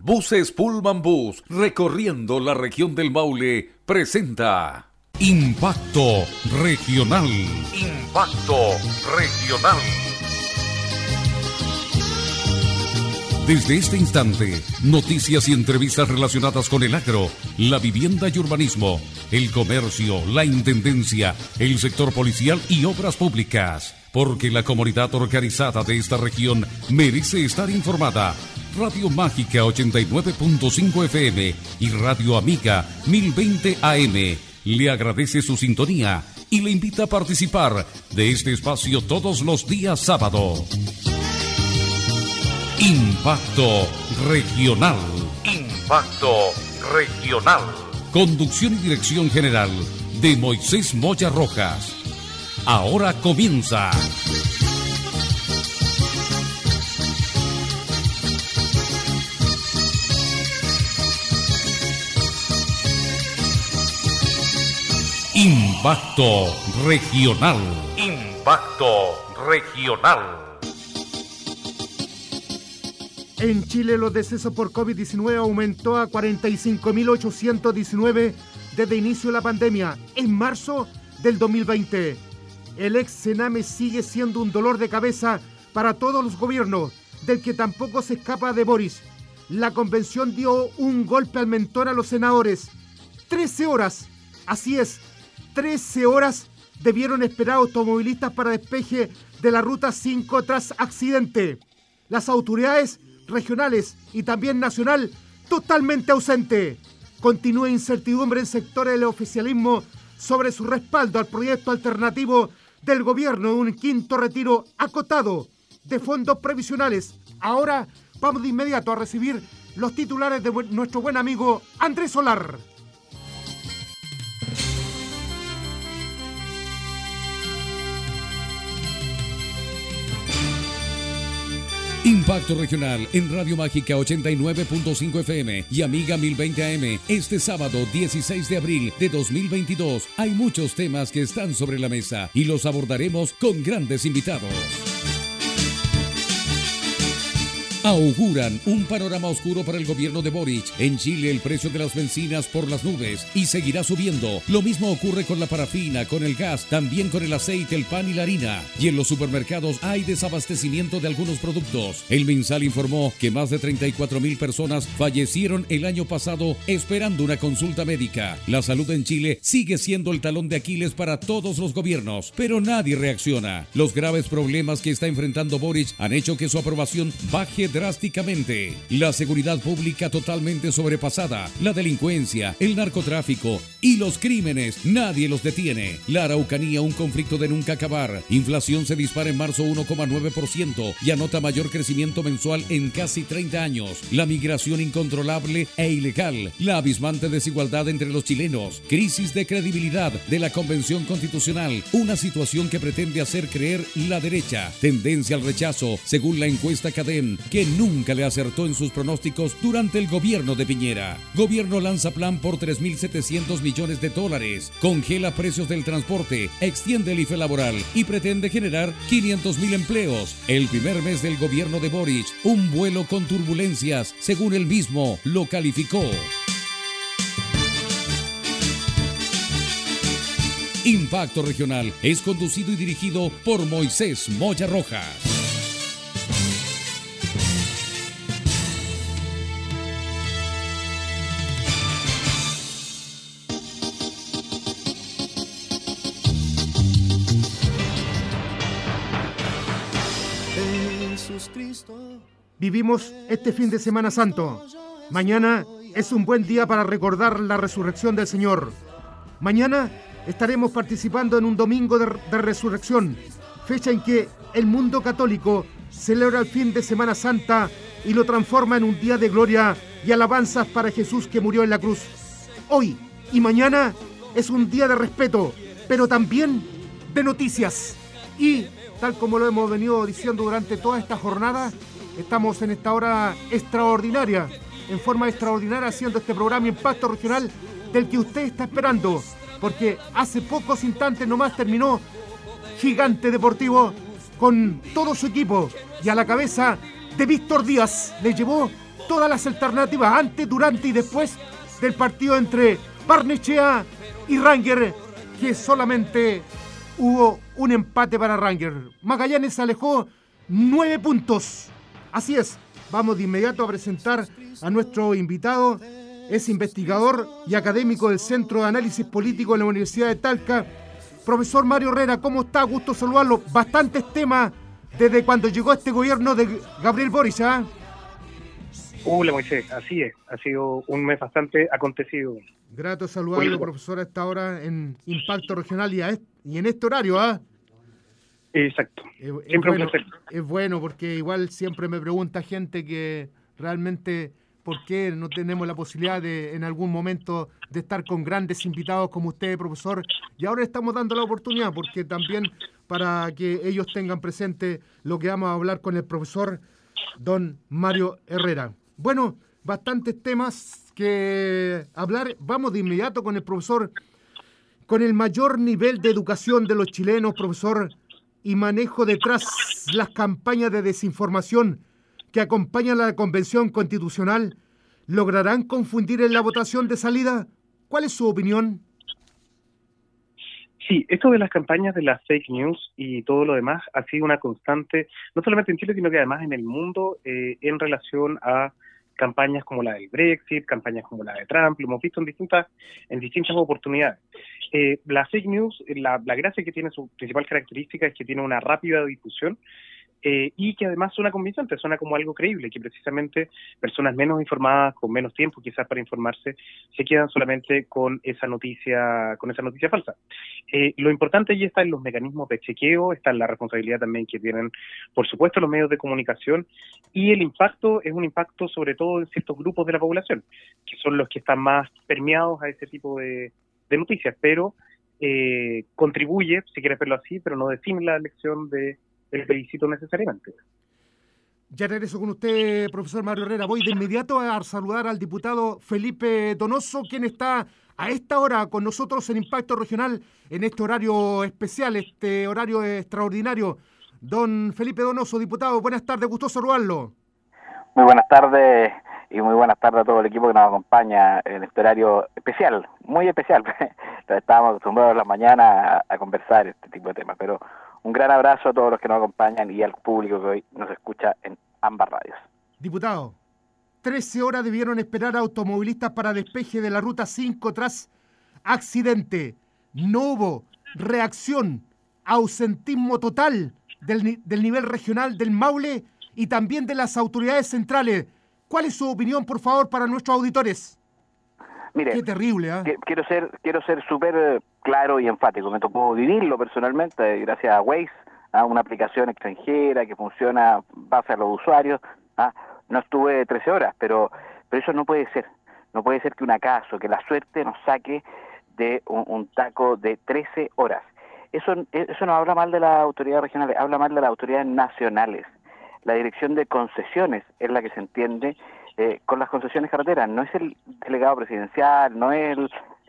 Buses Pullman Bus, recorriendo la región del Maule, presenta Impacto Regional. Impacto Regional. Desde este instante, noticias y entrevistas relacionadas con el agro, la vivienda y urbanismo, el comercio, la intendencia, el sector policial y obras públicas. Porque la comunidad organizada de esta región merece estar informada. Radio Mágica 89.5 FM y Radio Amiga 1020 AM le agradece su sintonía y le invita a participar de este espacio todos los días sábado. Impacto Regional. Impacto Regional. Conducción y dirección general de Moisés Moya Rojas. Ahora comienza. Impacto Regional. Impacto Regional. En Chile los decesos por COVID-19 aumentó a 45.819 desde inicio de la pandemia, en marzo del 2020. El ex Sename sigue siendo un dolor de cabeza para todos los gobiernos, del que tampoco se escapa de Boris. La convención dio un golpe al mentón a los senadores. 13 horas, así es, 13 horas debieron esperar automovilistas para despeje de la Ruta 5 tras accidente. Las autoridades regionales y también nacional totalmente ausente. Continúa incertidumbre en sectores del oficialismo sobre su respaldo al proyecto alternativo del gobierno de un quinto retiro acotado de fondos previsionales. Ahora vamos de inmediato a recibir los titulares de nuestro buen amigo Andrés Solar. Impacto Regional en Radio Mágica 89.5 FM y Amiga 1020 AM. Este sábado 16 de abril de 2022 hay muchos temas que están sobre la mesa y los abordaremos con grandes invitados. Auguran un panorama oscuro para el gobierno de Boric. En Chile el precio de las bencinas por las nubes y seguirá subiendo. Lo mismo ocurre con la parafina, con el gas, también con el aceite, el pan y la harina. Y en los supermercados hay desabastecimiento de algunos productos. El MinSal informó que más de 34.000 personas fallecieron el año pasado esperando una consulta médica. La salud en Chile sigue siendo el talón de Aquiles para todos los gobiernos, pero nadie reacciona. Los graves problemas que está enfrentando Boric han hecho que su aprobación baje drásticamente. La seguridad pública totalmente sobrepasada, la delincuencia, el narcotráfico y los crímenes, nadie los detiene. La Araucanía, un conflicto de nunca acabar. Inflación se dispara en marzo 1,9% y anota mayor crecimiento mensual en casi 30 años. La migración incontrolable e ilegal, la abismante desigualdad entre los chilenos, crisis de credibilidad de la Convención Constitucional, una situación que pretende hacer creer la derecha, tendencia al rechazo, según la encuesta CADEM, que nunca le acertó en sus pronósticos durante el gobierno de Piñera. Gobierno lanza plan por $3.700 millones, congela precios del transporte, extiende el IFE laboral y pretende generar 500.000 empleos. El primer mes del gobierno de Boric, un vuelo con turbulencias, según él mismo lo calificó. Impacto Regional es conducido y dirigido por Moisés Moya Rojas. Vivimos este fin de Semana Santo. Mañana es un buen día para recordar la resurrección del Señor. Mañana estaremos participando en un domingo de resurrección, fecha en que el mundo católico celebra el fin de Semana Santa y lo transforma en un día de gloria y alabanzas para Jesús que murió en la cruz. Hoy y mañana es un día de respeto, pero también de noticias. Y tal como lo hemos venido diciendo durante toda esta jornada, estamos en esta hora extraordinaria, en forma extraordinaria, haciendo este programa Impacto Regional del que usted está esperando, porque hace pocos instantes nomás terminó Gigante Deportivo con todo su equipo y a la cabeza de Víctor Díaz. Le llevó todas las alternativas antes, durante y después del partido entre Barnechea y Ranger, que solamente hubo un empate para Ranger. Magallanes se alejó 9 puntos. Así es, vamos de inmediato a presentar a nuestro invitado. Es investigador y académico del Centro de Análisis Político de la Universidad de Talca. Profesor Mario Herrera, ¿cómo está? Gusto saludarlo. Bastantes temas desde cuando llegó este gobierno de Gabriel Boric, ¿ah? Hola Moisés, así es, ha sido un mes bastante acontecido. Grato saludarlo, profesor, a esta hora en Impacto Regional y en este horario, ¿ah? Exacto, siempre bueno, un placer. Es bueno porque igual siempre me pregunta gente que realmente por qué no tenemos la posibilidad de en algún momento de estar con grandes invitados como usted, profesor, y ahora estamos dando la oportunidad porque también para que ellos tengan presente lo que vamos a hablar con el profesor don Mario Herrera. Bueno, bastantes temas que hablar. Vamos de inmediato con el profesor, con el mayor nivel de educación de los chilenos, profesor, y manejo detrás las campañas de desinformación que acompañan a la Convención Constitucional, ¿lograrán confundir en la votación de salida? ¿Cuál es su opinión? Sí, esto de las campañas de las fake news y todo lo demás ha sido una constante, no solamente en Chile, sino que además en el mundo, en relación a campañas como la del Brexit, campañas como la de Trump, lo hemos visto en distintas oportunidades. La fake news, la gracia que tiene, su principal característica es que tiene una rápida difusión, y que además suena convincente, suena como algo creíble, que precisamente personas menos informadas, con menos tiempo quizás para informarse, se quedan solamente con esa noticia falsa. Lo importante allí está en los mecanismos de chequeo, está en la responsabilidad también que tienen, por supuesto, los medios de comunicación, y el impacto es un impacto sobre todo en ciertos grupos de la población, que son los que están más permeados a ese tipo de noticias, pero contribuye, si quieres verlo así, pero no define la elección del plebiscito necesariamente. Ya regreso con usted, profesor Mario Herrera. Voy de inmediato a saludar al diputado Felipe Donoso, quien está a esta hora con nosotros en Impacto Regional, en este horario especial, este horario extraordinario. Don Felipe Donoso, diputado, buenas tardes, gusto saludarlo. Muy buenas tardes y muy buenas tardes a todo el equipo que nos acompaña en este horario especial, muy especial. Estábamos acostumbrados en las mañanas a conversar este tipo de temas, pero un gran abrazo a todos los que nos acompañan y al público que hoy nos escucha en ambas radios. Diputado, 13 horas debieron esperar a automovilistas para despeje de la Ruta 5 tras accidente. No hubo reacción, ausentismo total del nivel regional del Maule y también de las autoridades centrales. ¿Cuál es su opinión, por favor, para nuestros auditores? Mire, qué terrible, ¿eh? Quiero ser súper claro y enfático. Me tocó vivirlo personalmente gracias a Waze, una aplicación extranjera que funciona base a los usuarios. No estuve 13 horas, pero eso no puede ser. No puede ser que un acaso, que la suerte nos saque de un taco de 13 horas. Eso no habla mal de las autoridades regionales, habla mal de las autoridades nacionales. La dirección de concesiones es la que se entiende con las concesiones carreteras. No es el delegado presidencial, no es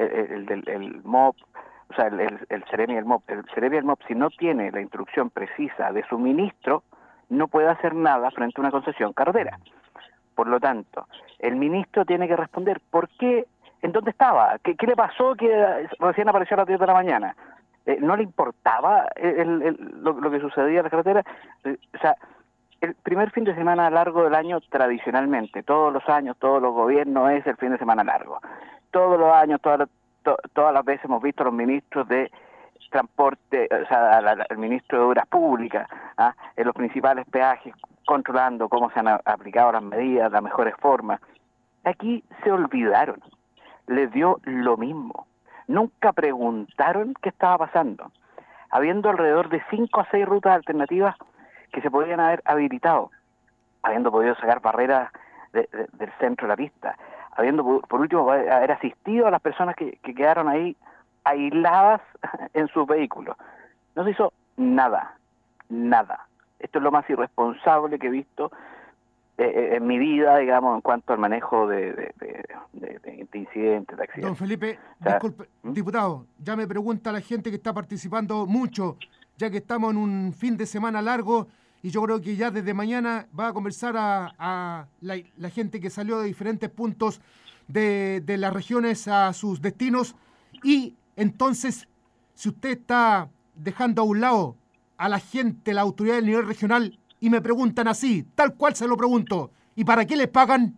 el MOP, o sea, el Ceremi y el MOP. El Ceremi y el MOP, si no tiene la instrucción precisa de su ministro, no puede hacer nada frente a una concesión carretera. Por lo tanto, el ministro tiene que responder por qué, en dónde estaba, qué le pasó que recién apareció a las 10 de la mañana. ¿No le importaba lo que sucedía en la carretera? O sea, el primer fin de semana largo del año, tradicionalmente, todos los años, todos los gobiernos, es el fin de semana largo. Todos los años, todas las veces hemos visto a los ministros de transporte, o sea, el ministro de Obras Públicas, en los principales peajes, controlando cómo se han aplicado las medidas, las mejores formas. Aquí se olvidaron, les dio lo mismo. Nunca preguntaron qué estaba pasando. Habiendo alrededor de 5 a 6 rutas alternativas que se podían haber habilitado, habiendo podido sacar barreras del centro de la pista, habiendo por último haber asistido a las personas que quedaron ahí aisladas en sus vehículos. No se hizo nada. Esto es lo más irresponsable que he visto en mi vida, digamos, en cuanto al manejo de incidentes, de accidentes. Don Felipe, disculpe, diputado, ya me pregunta la gente que está participando mucho, ya que estamos en un fin de semana largo y yo creo que ya desde mañana va a conversar a la gente que salió de diferentes puntos de las regiones a sus destinos, y entonces, si usted está dejando a un lado a la gente, la autoridad del nivel regional, y me preguntan así, tal cual se lo pregunto, ¿y para qué les pagan?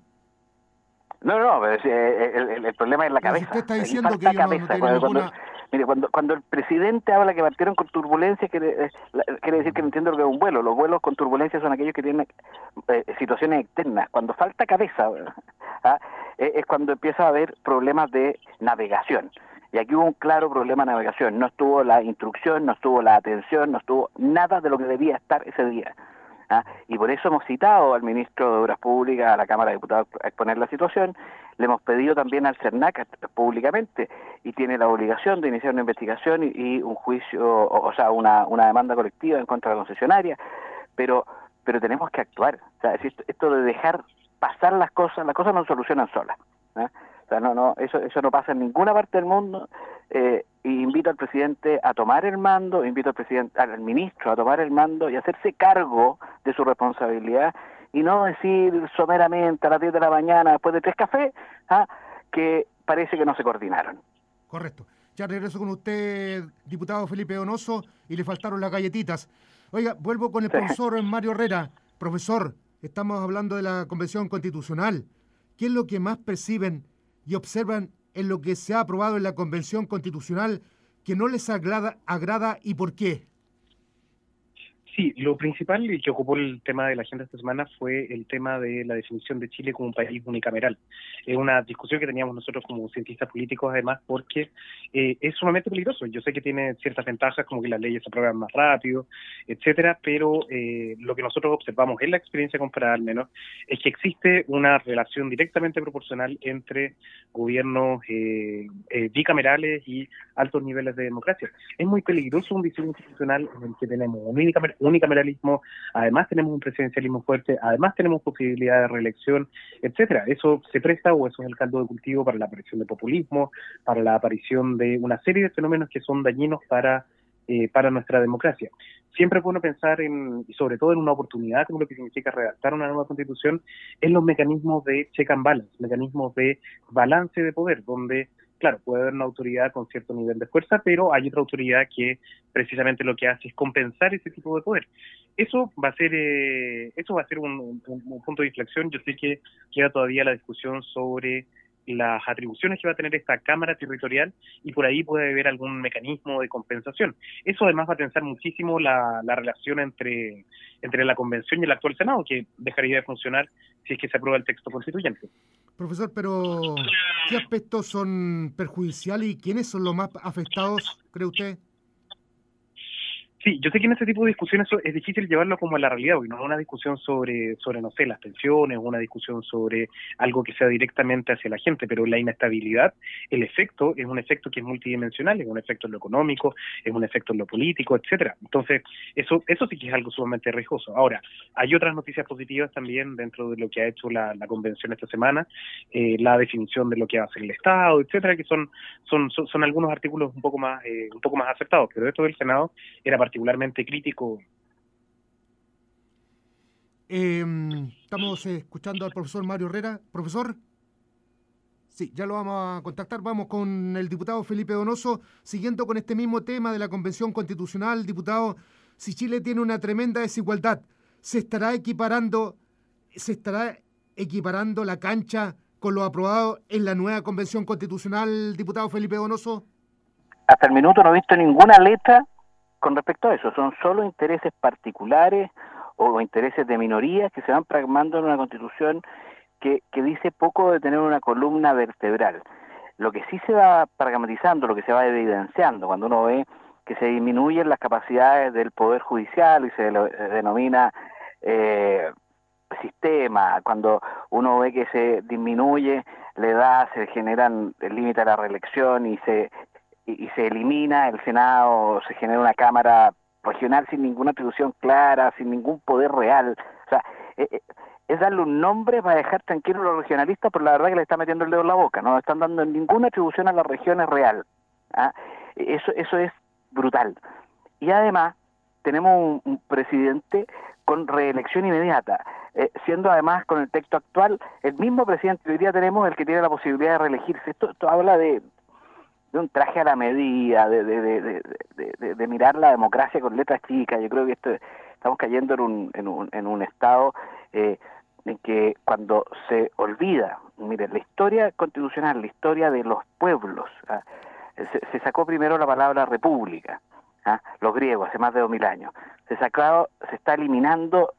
No, pero el problema es la cabeza. Si usted está Aquí diciendo que falta ellos no cabeza. tienen ninguna... Mire, cuando el presidente habla que partieron con turbulencia, quiere decir que no entiende lo que es un vuelo. Los vuelos con turbulencia son aquellos que tienen situaciones externas. Cuando falta cabeza, es cuando empieza a haber problemas de navegación. Y aquí hubo un claro problema de navegación. No estuvo la instrucción, no estuvo la atención, no estuvo nada de lo que debía estar ese día. Y por eso hemos citado al ministro de Obras Públicas, a la Cámara de Diputados, a exponer la situación. Le hemos pedido también al CERNAC públicamente, y tiene la obligación de iniciar una investigación y un juicio, o sea, una demanda colectiva en contra de la concesionaria, pero tenemos que actuar. O sea, esto de dejar pasar las cosas no se solucionan solas. O sea, eso no pasa en ninguna parte del mundo. Y invito al presidente a tomar el mando, invito al ministro a tomar el mando y hacerse cargo de su responsabilidad, y no decir someramente a las 10 de la mañana, después de 3 cafés, que parece que no se coordinaron. Correcto. Ya regreso con usted, diputado Felipe Donoso, y le faltaron las galletitas. Oiga, vuelvo con el profesor Mario Herrera. Profesor, estamos hablando de la Convención Constitucional. ¿Qué es lo que más perciben y observan en lo que se ha aprobado en la Convención Constitucional que no les agrada y por qué? Sí, lo principal y que ocupó el tema de la agenda esta semana fue el tema de la definición de Chile como un país unicameral. Es una discusión que teníamos nosotros como cientistas políticos, además, porque es sumamente peligroso. Yo sé que tiene ciertas ventajas, como que las leyes se aprueban más rápido, etcétera, pero lo que nosotros observamos en la experiencia comparada, al menos, es que existe una relación directamente proporcional entre gobiernos bicamerales y altos niveles de democracia. Es muy peligroso un diseño institucional en el que tenemos un unicameralismo, además tenemos un presidencialismo fuerte, además tenemos posibilidad de reelección, etcétera. Eso se presta, o eso es el caldo de cultivo para la aparición de populismo, para la aparición de una serie de fenómenos que son dañinos para nuestra democracia. Siempre es bueno pensar y sobre todo en una oportunidad como lo que significa redactar una nueva constitución, en los mecanismos de check and balance, mecanismos de balance de poder, donde claro, puede haber una autoridad con cierto nivel de fuerza, pero hay otra autoridad que precisamente lo que hace es compensar ese tipo de poder. Eso va a ser un punto de inflexión. Yo sé que queda todavía la discusión sobre las atribuciones que va a tener esta Cámara Territorial, y por ahí puede haber algún mecanismo de compensación. Eso además va a tensar muchísimo la relación entre la Convención y el actual Senado, que dejaría de funcionar si es que se aprueba el texto constituyente. Profesor, pero ¿qué aspectos son perjudiciales y quiénes son los más afectados, cree usted? Sí, yo sé que en este tipo de discusiones es difícil llevarlo como a la realidad, porque no es una discusión sobre, no sé, las pensiones, una discusión sobre algo que sea directamente hacia la gente, pero la inestabilidad, el efecto, es un efecto que es multidimensional, es un efecto en lo económico, es un efecto en lo político, etcétera. Entonces, eso sí que es algo sumamente riesgoso. Ahora, hay otras noticias positivas también dentro de lo que ha hecho la convención esta semana, la definición de lo que va a ser el Estado, etcétera, que son algunos artículos un poco más acertados, pero esto del Senado era particularmente crítico. Estamos escuchando al profesor Mario Herrera. Profesor, sí, ya lo vamos a contactar. Vamos con el diputado Felipe Donoso, siguiendo con este mismo tema de la Convención Constitucional. Diputado, si Chile tiene una tremenda desigualdad, ¿se estará equiparando la cancha con lo aprobado en la nueva Convención Constitucional, diputado Felipe Donoso? Hasta el minuto no he visto ninguna letra con respecto a eso. Son solo intereses particulares o intereses de minorías que se van pragmando en una constitución que dice poco de tener una columna vertebral. Lo que sí se va pragmatizando, lo que se va evidenciando cuando uno ve que se disminuyen las capacidades del Poder Judicial y se lo denomina sistema, cuando uno ve que se disminuye la edad, se generan el límite a la reelección y se elimina el Senado, se genera una Cámara regional sin ninguna atribución clara, sin ningún poder real. O sea, es darle un nombre para dejar tranquilos a los regionalistas, pero la verdad que le está metiendo el dedo en la boca, no están dando ninguna atribución a las regiones real. Eso es brutal. Y además tenemos un presidente con reelección inmediata, siendo además con el texto actual el mismo presidente que hoy día tenemos el que tiene la posibilidad de reelegirse. Esto habla de un traje a la medida, de mirar la democracia con letras chicas. Yo creo que estamos cayendo en un estado en que cuando se olvida, mire, la historia constitucional, la historia de los pueblos, se sacó primero la palabra república, los griegos hace más de 2000 años, se está eliminando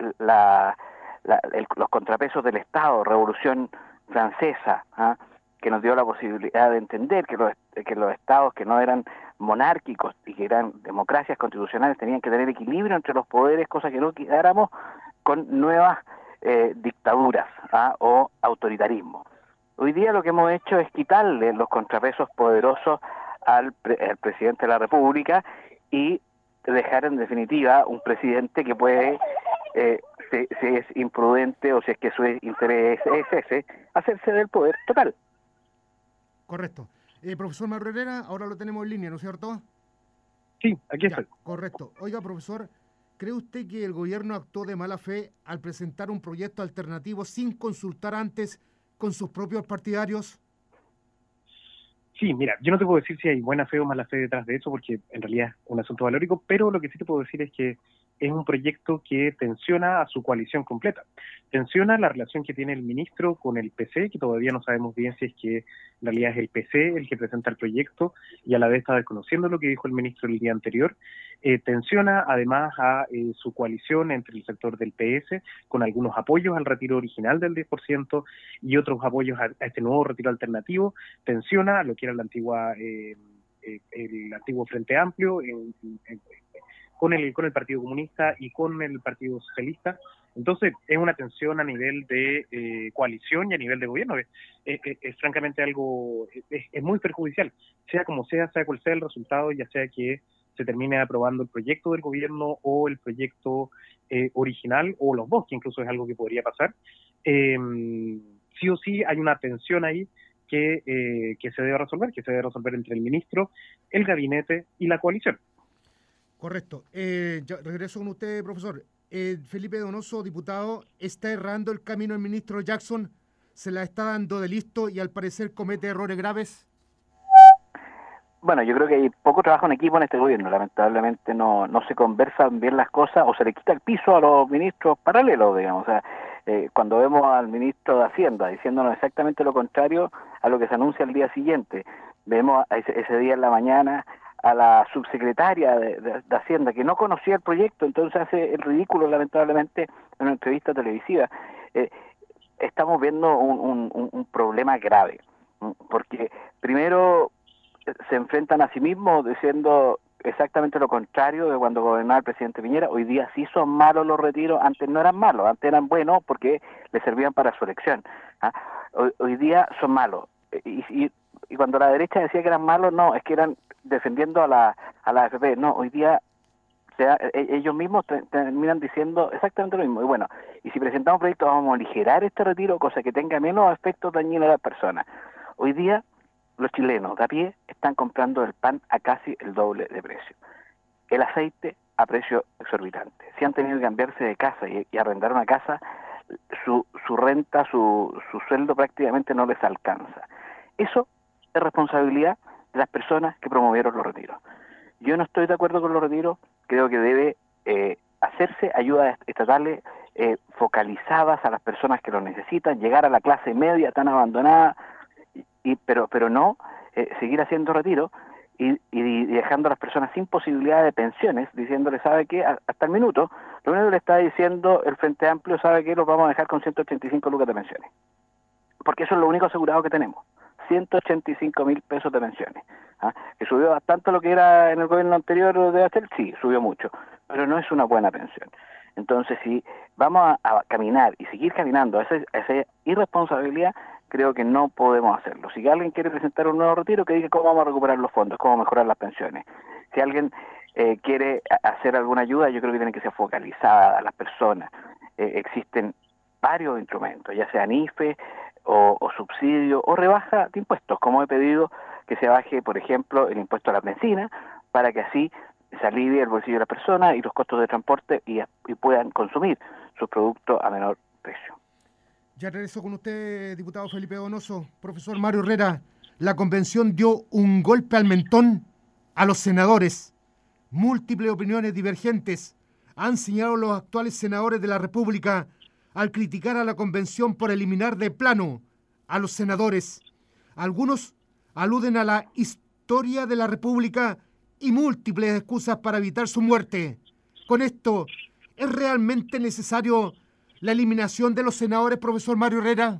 los contrapesos del Estado, Revolución Francesa, que nos dio la posibilidad de entender que los estados que no eran monárquicos y que eran democracias constitucionales tenían que tener equilibrio entre los poderes, cosa que no quedáramos con nuevas dictaduras o autoritarismo. Hoy día lo que hemos hecho es quitarle los contrapesos poderosos al presidente de la República y dejar en definitiva un presidente que puede, si es imprudente o si es que su interés es ese, hacerse del poder total. Correcto. Profesor Mauro Herrera, ahora lo tenemos en línea, ¿no es cierto? Sí, aquí estoy. Correcto. Oiga, profesor, ¿cree usted que el gobierno actuó de mala fe al presentar un proyecto alternativo sin consultar antes con sus propios partidarios? Sí, mira, yo no te puedo decir si hay buena fe o mala fe detrás de eso, porque en realidad es un asunto valórico, pero lo que sí te puedo decir es que es un proyecto que tensiona a su coalición completa. Tensiona la relación que tiene el ministro con el PC, que todavía no sabemos bien si es que en realidad es el PC el que presenta el proyecto y a la vez está desconociendo lo que dijo el ministro el día anterior. Tensiona además a su coalición entre el sector del PS, con algunos apoyos al retiro original del 10% y otros apoyos a este nuevo retiro alternativo. Tensiona a lo que era la antigua el antiguo Frente Amplio con el Partido Comunista y con el Partido Socialista. Entonces, es una tensión a nivel de coalición y a nivel de gobierno. Es francamente algo, es muy perjudicial, sea como sea cual sea el resultado, ya sea que se termine aprobando el proyecto del gobierno o el proyecto original, o los dos, que incluso es algo que podría pasar. Sí o sí hay una tensión ahí que se debe resolver entre el ministro, el gabinete y la coalición. Correcto. Ya regreso con usted, profesor. Felipe Donoso, diputado, ¿está errando el camino el ministro Jackson? ¿Se la está dando de listo y al parecer comete errores graves? Bueno, yo creo que hay poco trabajo en equipo en este gobierno. Lamentablemente no se conversan bien las cosas o se le quita el piso a los ministros paralelos, digamos. O sea, cuando vemos al ministro de Hacienda diciéndonos exactamente lo contrario a lo que se anuncia el día siguiente, vemos ese día en la mañana a la subsecretaria de Hacienda que no conocía el proyecto, entonces hace el ridículo lamentablemente en una entrevista televisiva. Estamos viendo un problema grave, porque primero se enfrentan a sí mismos diciendo exactamente lo contrario de cuando gobernaba el presidente Piñera. Hoy día sí son malos los retiros, antes no eran malos, antes eran buenos porque le servían para su elección. Hoy día son malos. Y cuando la derecha decía que eran malos, no, es que eran defendiendo a la AFP. No, hoy día ellos mismos terminan diciendo exactamente lo mismo. Y bueno, y si presentamos proyectos vamos a aligerar este retiro, cosa que tenga menos efectos dañinos a las personas. Hoy día los chilenos de a pie están comprando el pan a casi el doble de precio. El aceite a precio exorbitante. Si han tenido que cambiarse de casa y arrendar una casa, su renta, su sueldo prácticamente no les alcanza. Eso es responsabilidad de las personas que promovieron los retiros. Yo no estoy de acuerdo con los retiros, creo que debe hacerse ayudas estatales focalizadas a las personas que lo necesitan, llegar a la clase media tan abandonada, pero no seguir haciendo retiro y dejando a las personas sin posibilidad de pensiones, diciéndole, ¿sabe qué? Hasta el minuto, lo único que le está diciendo el Frente Amplio, ¿sabe qué? Los vamos a dejar con 185 lucas de pensiones. Porque eso es lo único asegurado que tenemos. 185.000 pesos de pensiones. Que subió bastante lo que era en el gobierno anterior de Bachelet, sí, subió mucho, pero no es una buena pensión. Entonces, si vamos a caminar y seguir caminando a esa irresponsabilidad, creo que no podemos hacerlo. Si alguien quiere presentar un nuevo retiro, que diga cómo vamos a recuperar los fondos, cómo mejorar las pensiones. Si alguien quiere hacer alguna ayuda, yo creo que tiene que ser focalizada a las personas. Existen varios instrumentos, ya sean IFE o subsidio o rebaja de impuestos, como he pedido que se baje, por ejemplo, el impuesto a la benzina, para que así se alivie el bolsillo de las personas y los costos de transporte y puedan consumir sus productos a menor precio. Ya regreso con usted, diputado Felipe Donoso. Profesor Mario Herrera, la convención dio un golpe al mentón a los senadores. Múltiples opiniones divergentes han señalado los actuales senadores de la República al criticar a la convención por eliminar de plano a los senadores. Algunos aluden a la historia de la República y múltiples excusas para evitar su muerte. Con esto, ¿es realmente necesario la eliminación de los senadores, profesor Mario Herrera?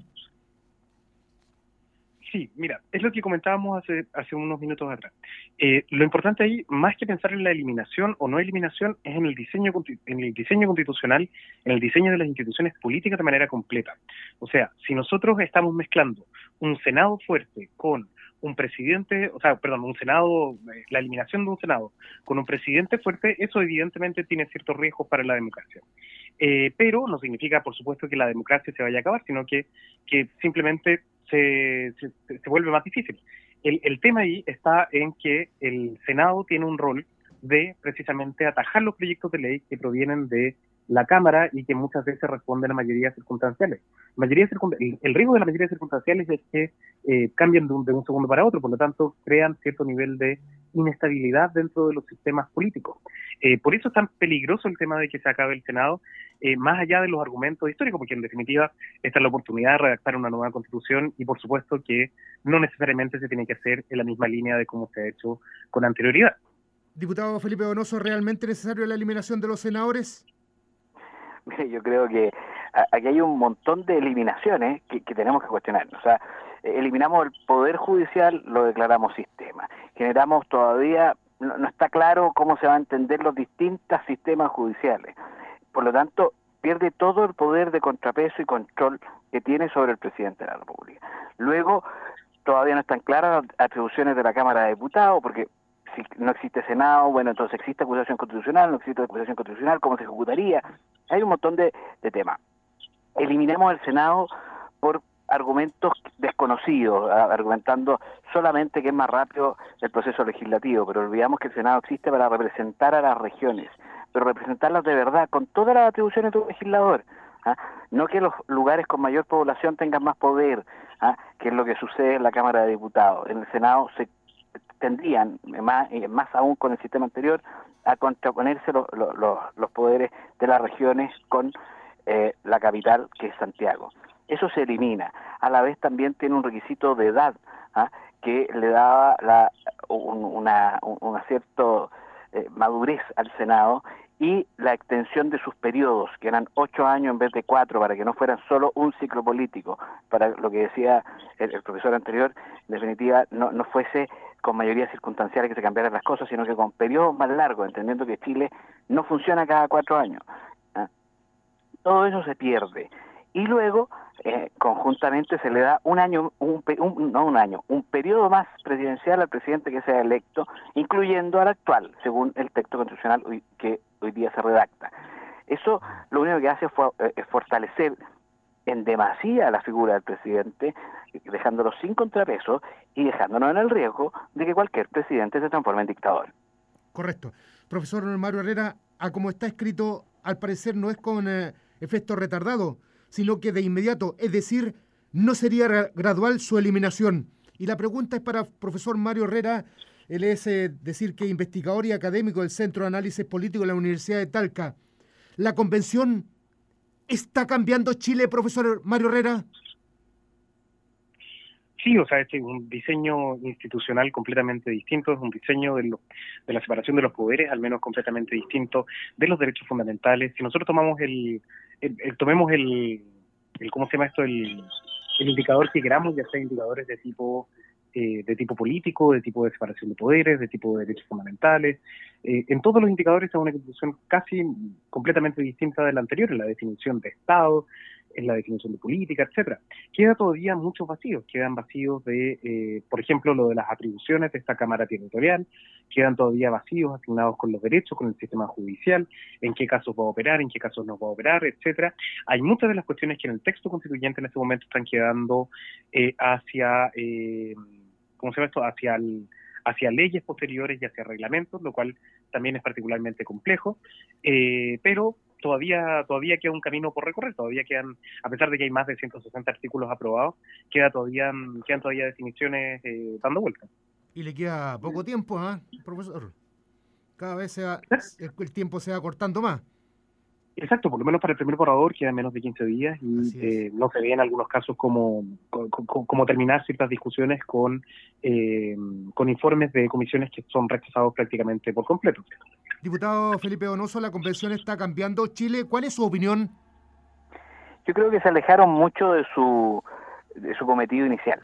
Sí, mira, es lo que comentábamos hace unos minutos atrás. Lo importante ahí, más que pensar en la eliminación o no eliminación, es en el diseño constitucional, en el diseño de las instituciones políticas de manera completa. O sea, si nosotros estamos mezclando un Senado fuerte con un presidente, un Senado, la eliminación de un Senado con un presidente fuerte, eso evidentemente tiene ciertos riesgos para la democracia. Pero no significa, por supuesto, que la democracia se vaya a acabar, sino que simplemente se vuelve más difícil. El tema ahí está en que el Senado tiene un rol de precisamente atajar los proyectos de ley que provienen de la Cámara y que muchas veces responden a mayorías circunstanciales. El riesgo de las mayorías circunstanciales es que cambien de un segundo para otro, por lo tanto crean cierto nivel de inestabilidad dentro de los sistemas políticos. Por eso es tan peligroso el tema de que se acabe el Senado, más allá de los argumentos históricos, porque en definitiva esta es la oportunidad de redactar una nueva constitución y por supuesto que no necesariamente se tiene que hacer en la misma línea de cómo se ha hecho con anterioridad. Diputado Felipe Donoso, ¿realmente necesario la eliminación de los senadores? Mire, yo creo que aquí hay un montón de eliminaciones que tenemos que cuestionar. O sea, eliminamos el Poder Judicial, lo declaramos sistema. Generamos todavía, no está claro cómo se va a entender los distintos sistemas judiciales. Por lo tanto, pierde todo el poder de contrapeso y control que tiene sobre el presidente de la República. Luego, todavía no están claras las atribuciones de la Cámara de Diputados, porque si no existe Senado, bueno, entonces existe acusación constitucional, no existe acusación constitucional, ¿cómo se ejecutaría? Hay un montón de temas. Eliminemos el Senado por argumentos desconocidos, argumentando solamente que es más rápido el proceso legislativo, pero olvidamos que el Senado existe para representar a las regiones, pero representarlas de verdad, con todas las atribuciones de un legislador, ¿ah? No que los lugares con mayor población tengan más poder, ¿ah? Que es lo que sucede en la Cámara de Diputados. En el Senado se tendrían, más aún con el sistema anterior, a contraponerse los poderes de las regiones con la capital, que es Santiago. Eso se elimina. A la vez también tiene un requisito de edad, ¿ah? Que le daba una cierta madurez al Senado, y la extensión de sus periodos, que eran 8 años en vez de 4, para que no fueran solo un ciclo político, para lo que decía el profesor anterior, en definitiva no fuese con mayorías circunstanciales que se cambiaran las cosas, sino que con periodos más largos, entendiendo que Chile no funciona cada 4 años. ¿Ah? Todo eso se pierde. Y luego, conjuntamente se le da un periodo más presidencial al presidente que sea electo, incluyendo al actual, según el texto constitucional que hoy día se redacta. Eso lo único que hace es fortalecer en demasía la figura del presidente, dejándolo sin contrapeso y dejándonos en el riesgo de que cualquier presidente se transforme en dictador. Correcto. Profesor Mario Herrera, como está escrito, al parecer no es con efecto retardado, sino que de inmediato, es decir, no sería gradual su eliminación. Y la pregunta es para profesor Mario Herrera. Él es decir que investigador y académico del Centro de Análisis Político de la Universidad de Talca. ¿La convención está cambiando Chile, profesor Mario Herrera? Sí, o sea, este es un diseño institucional completamente distinto, es un diseño de la separación de los poderes, al menos completamente distinto, de los derechos fundamentales. Si nosotros tomamos tomemos ¿cómo se llama esto? El indicador que queramos, ya sea indicadores de tipo político, de tipo de separación de poderes, de tipo de derechos fundamentales. En todos los indicadores es una constitución casi completamente distinta de la anterior, en la definición de Estado, en la definición de política, etcétera. Queda todavía muchos vacíos, quedan vacíos de, por ejemplo, lo de las atribuciones de esta Cámara Territorial, quedan todavía vacíos asignados con los derechos, con el sistema judicial, en qué casos va a operar, en qué casos no va a operar, etcétera. Hay muchas de las cuestiones que en el texto constituyente en este momento están quedando hacia, ¿cómo se llama esto? hacia leyes posteriores y hacia reglamentos, lo cual también es particularmente complejo, pero todavía queda un camino por recorrer, todavía quedan, a pesar de que hay más de 160 artículos aprobados, quedan todavía definiciones dando vueltas. Y le queda poco tiempo, profesor. Cada vez el tiempo se va cortando más. Exacto, por lo menos para el primer borrador quedan menos de 15 días y no se ve en algunos casos como terminar ciertas discusiones con informes de comisiones que son rechazados prácticamente por completo. Diputado Felipe Donoso, la convención está cambiando Chile. ¿Cuál es su opinión? Yo creo que se alejaron mucho de su cometido inicial.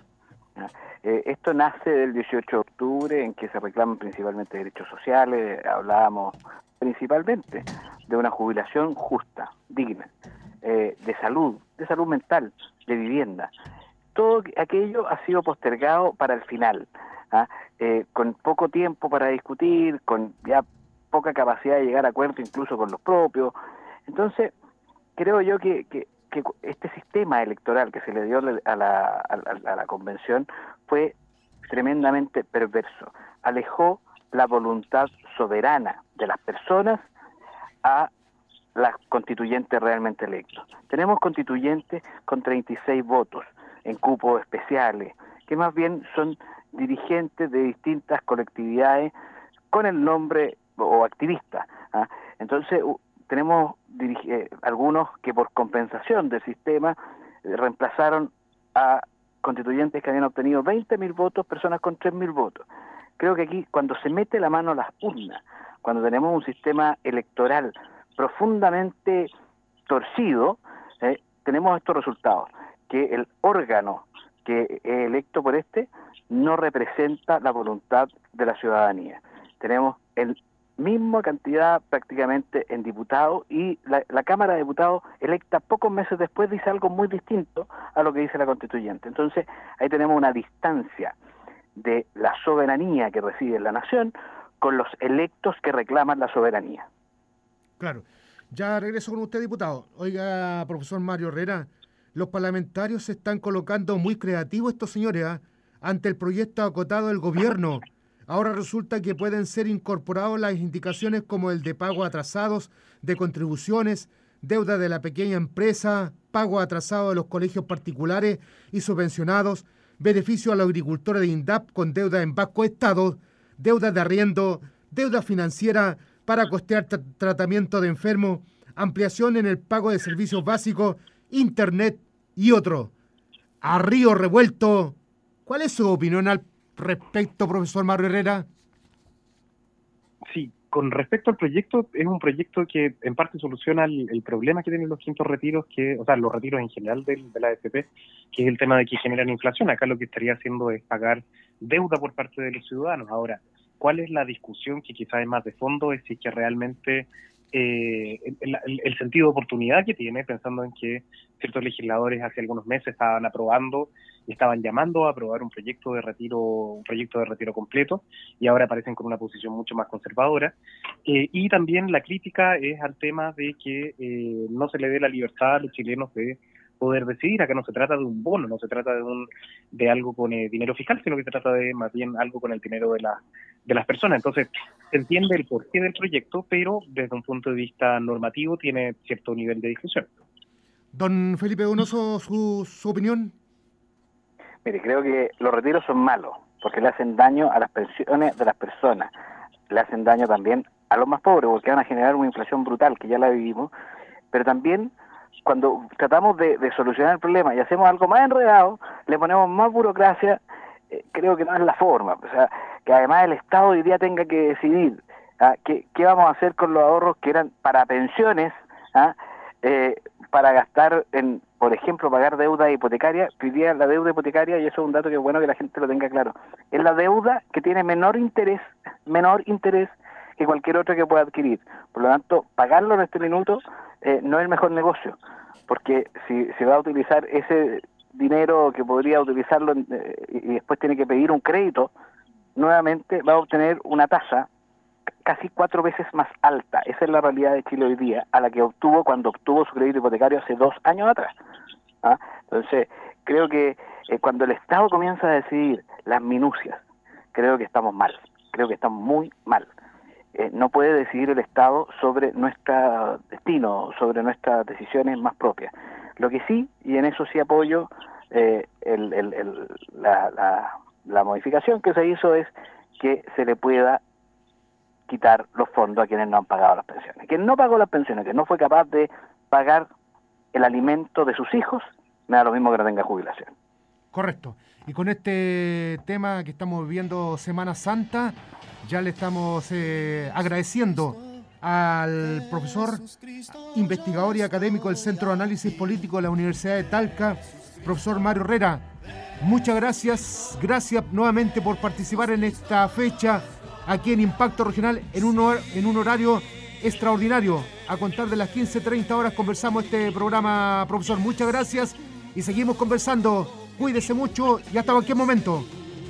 Esto nace del 18 de octubre, en que se reclaman principalmente derechos sociales. Hablábamos principalmente de una jubilación justa, digna, de salud mental, de vivienda. Todo aquello ha sido postergado para el final, con poco tiempo para discutir, con ya poca capacidad de llegar a acuerdo incluso con los propios. Entonces, creo yo que este sistema electoral que se le dio a la convención fue tremendamente perverso. Alejó la voluntad soberana de las personas a las constituyentes realmente electos. Tenemos constituyentes con 36 votos en cupos especiales, que más bien son dirigentes de distintas colectividades con el nombre o activistas. Entonces, tenemos algunos que por compensación del sistema reemplazaron a constituyentes que habían obtenido 20.000 votos, personas con 3.000 votos. Creo que aquí, cuando se mete la mano a las urnas, cuando tenemos un sistema electoral profundamente torcido, tenemos estos resultados, que el órgano que es electo por no representa la voluntad de la ciudadanía. Tenemos el misma cantidad prácticamente en diputados y la Cámara de Diputados electa pocos meses después dice algo muy distinto a lo que dice la constituyente. Entonces ahí tenemos una distancia de la soberanía que recibe la nación con los electos que reclaman la soberanía. Claro. Ya regreso con usted, diputado. Oiga, profesor Mario Herrera, los parlamentarios se están colocando muy creativos estos señores ante el proyecto acotado del gobierno. Ahora resulta que pueden ser incorporados las indicaciones como el de pago atrasados de contribuciones, deuda de la pequeña empresa, pago atrasado de los colegios particulares y subvencionados, beneficio a los agricultores de INDAP con deuda en bajo estado, deuda de arriendo, deuda financiera para costear tratamiento de enfermos, ampliación en el pago de servicios básicos, internet y otro. A río revuelto, ¿cuál es su opinión al respecto, profesor Mario Herrera? Sí, con respecto al proyecto, es un proyecto que en parte soluciona el problema que tienen los quintos retiros, los retiros en general de la AFP, que es el tema de que generan inflación. Acá lo que estaría haciendo es pagar deuda por parte de los ciudadanos. Ahora, ¿cuál es la discusión que quizás es más de fondo? Es si que realmente el sentido de oportunidad que tiene, pensando en que ciertos legisladores hace algunos meses estaban aprobando y estaban llamando a aprobar un proyecto de retiro completo, y ahora aparecen con una posición mucho más conservadora. Y también la crítica es al tema de que no se le dé la libertad a los chilenos de poder decidir. Acá no se trata de un bono, no se trata de algo con dinero fiscal, sino que se trata de más bien algo con el dinero de las personas. Entonces, se entiende el porqué del proyecto, pero desde un punto de vista normativo tiene cierto nivel de discusión. Don Felipe Donoso, ¿su opinión? Mire, creo que los retiros son malos, porque le hacen daño a las pensiones de las personas, le hacen daño también a los más pobres, porque van a generar una inflación brutal, que ya la vivimos, pero también cuando tratamos de solucionar el problema y hacemos algo más enredado, le ponemos más burocracia. Creo que no es la forma. O sea, que además el Estado hoy día tenga que decidir qué vamos a hacer con los ahorros que eran para pensiones, para gastar en, por ejemplo, pagar deuda hipotecaria. Hoy día la deuda hipotecaria, y eso es un dato que es bueno que la gente lo tenga claro, es la deuda que tiene menor interés que cualquier otra que pueda adquirir. Por lo tanto, pagarlo en este minuto no es el mejor negocio, porque si se va a utilizar ese dinero que podría utilizarlo y después tiene que pedir un crédito, nuevamente va a obtener una tasa casi 4 veces más alta. Esa es la realidad de Chile hoy día, a la que obtuvo cuando obtuvo su crédito hipotecario hace 2 años atrás. Entonces, creo que cuando el Estado comienza a decidir las minucias, creo que estamos mal, creo que estamos muy mal. No puede decidir el Estado sobre nuestro destino, sobre nuestras decisiones más propias. Lo que sí, y en eso sí apoyo la modificación que se hizo, es que se le pueda quitar los fondos a quienes no han pagado las pensiones. Quien no pagó las pensiones, que no fue capaz de pagar el alimento de sus hijos, me da lo mismo que no tenga jubilación. Correcto. Y con este tema que estamos viviendo Semana Santa, ya le estamos agradeciendo al profesor, investigador y académico del Centro de Análisis Político de la Universidad de Talca, profesor Mario Herrera. Muchas gracias. Gracias nuevamente por participar en esta fecha aquí en Impacto Regional en un horario extraordinario. A contar de las 15:30 horas conversamos este programa, profesor. Muchas gracias y seguimos conversando. Cuídese mucho y hasta cualquier momento.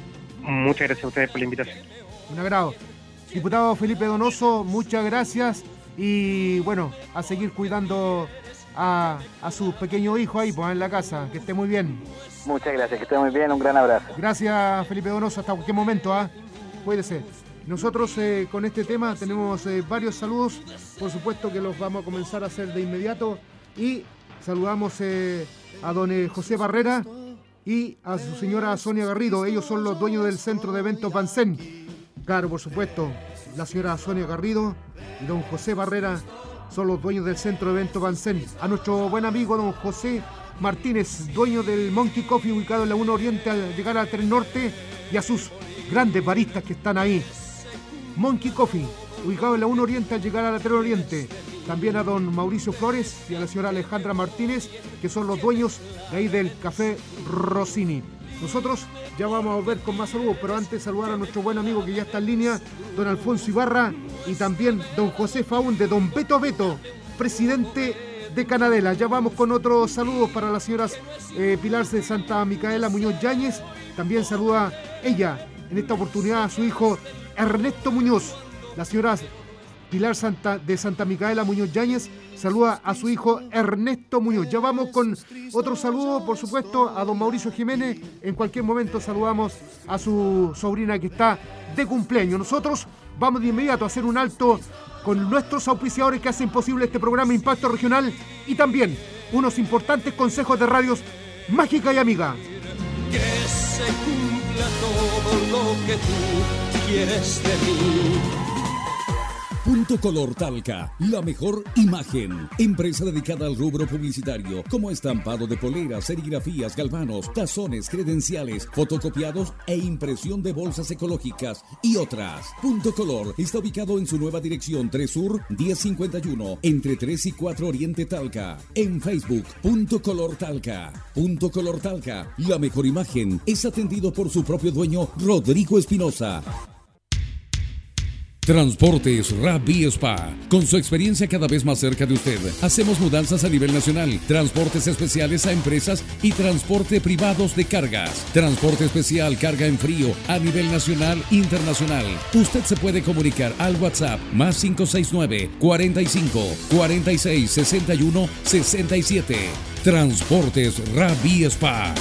Muchas gracias a ustedes por la invitación. Un agrado. Diputado Felipe Donoso, muchas gracias y bueno, a seguir cuidando a sus pequeños hijos ahí pues, en la casa. Que esté muy bien. Muchas gracias, que esté muy bien, un gran abrazo. Gracias Felipe Donoso, hasta cualquier momento. Cuídese. Nosotros con este tema tenemos varios saludos, por supuesto que los vamos a comenzar a hacer de inmediato y saludamos a don José Barrera y a su señora Sonia Garrido. Ellos son los dueños del centro de eventos Pancén. Claro, por supuesto, la señora Sonia Garrido y don José Barrera son los dueños del centro de eventos Pancén. A nuestro buen amigo don José Martínez, dueño del Monkey Coffee ubicado en la 1 Oriente al llegar al 3 Norte, y a sus grandes baristas que están ahí. Monkey Coffee, ubicado en la 1 Oriente al llegar a la 3 Oriente. También a don Mauricio Flores y a la señora Alejandra Martínez, que son los dueños de ahí del Café Rossini. Nosotros ya vamos a volver con más saludos, pero antes saludar a nuestro buen amigo que ya está en línea, don Alfonso Ibarra, y también don José Faúnde, don Beto Beto, presidente de Canadela. Ya vamos con otros saludos para las señoras Pilar de Santa Micaela Muñoz Yáñez. También saluda ella, en esta oportunidad, a su hijo Ernesto Muñoz. La señora Pilar de Santa Micaela Muñoz Yáñez saluda a su hijo Ernesto Muñoz. Ya vamos con otro saludo, por supuesto, a don Mauricio Jiménez. En cualquier momento saludamos a su sobrina que está de cumpleaños. Nosotros vamos de inmediato a hacer un alto con nuestros auspiciadores que hacen posible este programa Impacto Regional y también unos importantes consejos de radios Mágica y Amiga. Que se cumpla todo lo que tú quieres de mí. Punto Color Talca, la mejor imagen. Empresa dedicada al rubro publicitario, como estampado de poleras, serigrafías, galvanos, tazones, credenciales, fotocopiados e impresión de bolsas ecológicas y otras. Punto Color está ubicado en su nueva dirección 3 Sur 1051, entre 3 y 4 Oriente Talca. En Facebook, Punto Color Talca. Punto Color Talca, la mejor imagen. Es atendido por su propio dueño, Rodrigo Espinosa. Transportes Rabbi Spa. Con su experiencia cada vez más cerca de usted, hacemos mudanzas a nivel nacional, transportes especiales a empresas y transporte privados de cargas. Transporte especial, carga en frío a nivel nacional, internacional. Usted se puede comunicar al WhatsApp más 569 45 46 61 67. Transportes Rabbi Spa.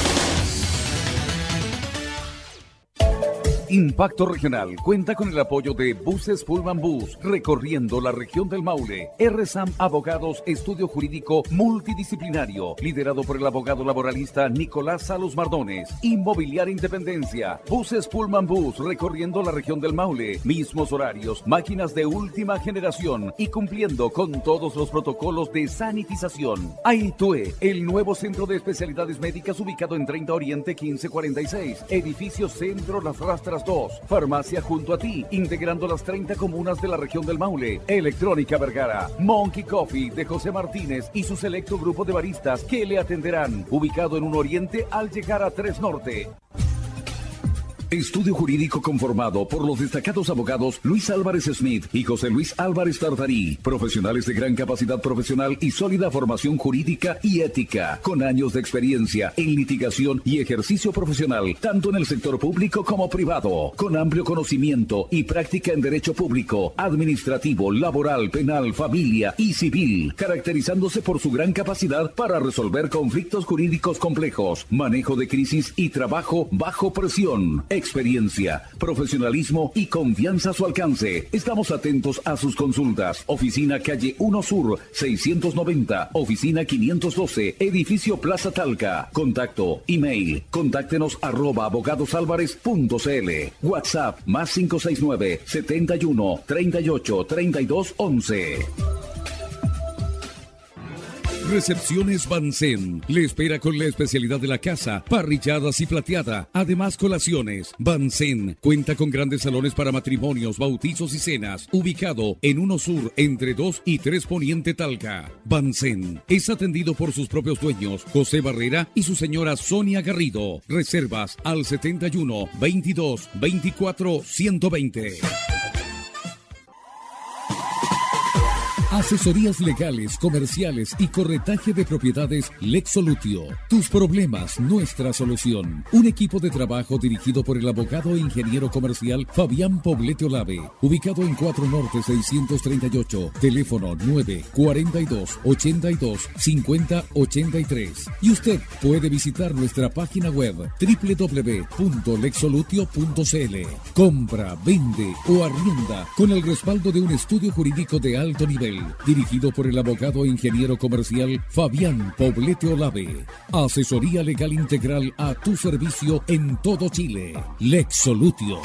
Impacto Regional cuenta con el apoyo de Buses Pullman Bus, recorriendo la región del Maule. RSAM Abogados, estudio jurídico multidisciplinario, liderado por el abogado laboralista Nicolás Salos Mardones. Inmobiliaria Independencia. Buses Pullman Bus, recorriendo la región del Maule. Mismos horarios, máquinas de última generación y cumpliendo con todos los protocolos de sanitización. Aitue, el nuevo centro de especialidades médicas ubicado en 30 Oriente 1546. Edificio Centro Las Rastras 2, farmacia junto a ti, integrando las 30 comunas de la región del Maule. Electrónica Vergara, Monkey Coffee de José Martínez y su selecto grupo de baristas que le atenderán, ubicado en 1 Oriente al llegar a 3 Norte. Estudio jurídico conformado por los destacados abogados Luis Álvarez Smith y José Luis Álvarez Tartarí, profesionales de gran capacidad profesional y sólida formación jurídica y ética, con años de experiencia en litigación y ejercicio profesional, tanto en el sector público como privado, con amplio conocimiento y práctica en derecho público, administrativo, laboral, penal, familia y civil, caracterizándose por su gran capacidad para resolver conflictos jurídicos complejos, manejo de crisis y trabajo bajo presión. experiencia, profesionalismo y confianza a su alcance. Estamos atentos a sus consultas. Oficina calle 1 Sur, 690, oficina 512, edificio Plaza Talca. Contacto, email, contáctenos @abogadosalvarez.cl. WhatsApp, más 569 71 38 32 11. Recepciones Bansen le espera con la especialidad de la casa, parrilladas y plateada, además colaciones. Bansen cuenta con grandes salones para matrimonios, bautizos y cenas, ubicado en 1 Sur, entre 2 y 3 Poniente Talca. Bansen es atendido por sus propios dueños, José Barrera y su señora Sonia Garrido. Reservas al 71 22 24 120. Asesorías legales, comerciales y corretaje de propiedades Lexolutio. Tus problemas, nuestra solución. Un equipo de trabajo dirigido por el abogado e ingeniero comercial Fabián Poblete Olave. Ubicado en 4 Norte 638. Teléfono 942 82 50 83. Y usted puede visitar nuestra página web www.lexolutio.cl. Compra, vende o arrienda con el respaldo de un estudio jurídico de alto nivel. Dirigido por el abogado e ingeniero comercial Fabián Poblete Olave. Asesoría legal integral a tu servicio en todo Chile. Lexolutio.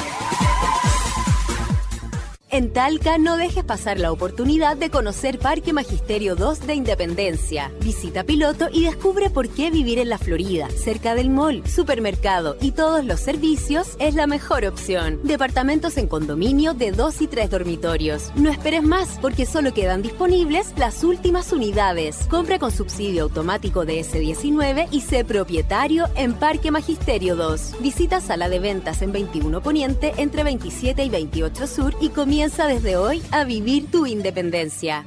En Talca no dejes pasar la oportunidad de conocer Parque Magisterio 2 de Independencia. Visita piloto y descubre por qué vivir en la Florida, cerca del mall, supermercado y todos los servicios es la mejor opción. Departamentos en condominio de 2 y 3 dormitorios. No esperes más porque solo quedan disponibles las últimas unidades. Compra con subsidio automático de S19 y sé propietario en Parque Magisterio 2. Visita sala de ventas en 21 Poniente entre 27 y 28 Sur y comienza desde hoy a vivir tu independencia.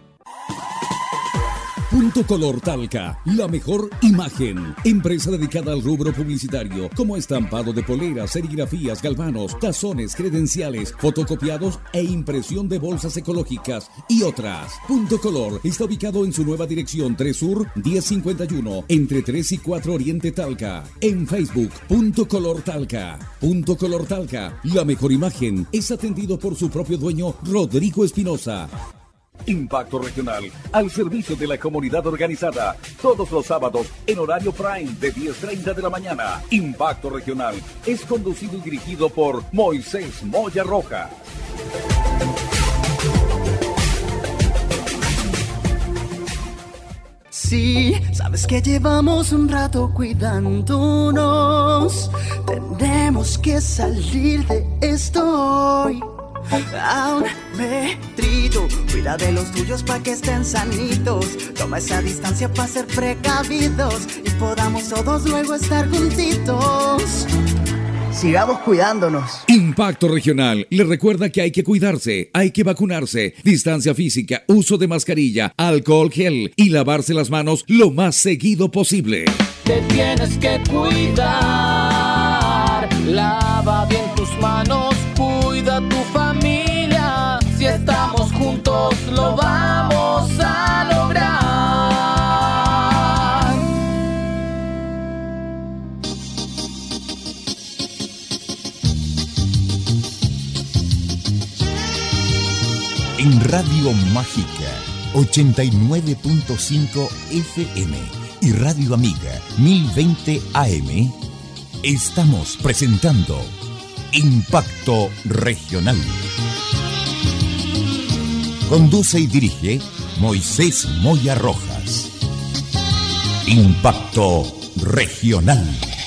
Punto Color Talca, la mejor imagen. Empresa dedicada al rubro publicitario, como estampado de poleras, serigrafías, galvanos, tazones, credenciales, fotocopiados e impresión de bolsas ecológicas y otras. Punto Color está ubicado en su nueva dirección 3 Sur 1051, entre 3 y 4 Oriente Talca. En Facebook, Punto Color Talca. Punto Color Talca, la mejor imagen, es atendido por su propio dueño, Rodrigo Espinosa. Impacto Regional, al servicio de la comunidad organizada, todos los sábados en horario prime de 10:30 de la mañana. Impacto Regional es conducido y dirigido por Moisés Moya Rojas. Sí, sabes que llevamos un rato cuidándonos. Tenemos que salir de esto hoy. A un metrito, cuida de los tuyos pa' que estén sanitos. Toma esa distancia pa' ser precavidos y podamos todos luego estar juntitos. Sigamos cuidándonos. Impacto Regional le recuerda que hay que cuidarse, hay que vacunarse, distancia física, uso de mascarilla, alcohol gel y lavarse las manos lo más seguido posible. Te tienes que cuidar, lava bien tus manos, cuida tu familia. Si estamos juntos lo vamos a lograr. En Radio Mágica 89.5 FM y Radio Amiga 1020 AM estamos presentando Impacto Regional. Conduce y dirige Moisés Moya Rojas. Impacto Regional.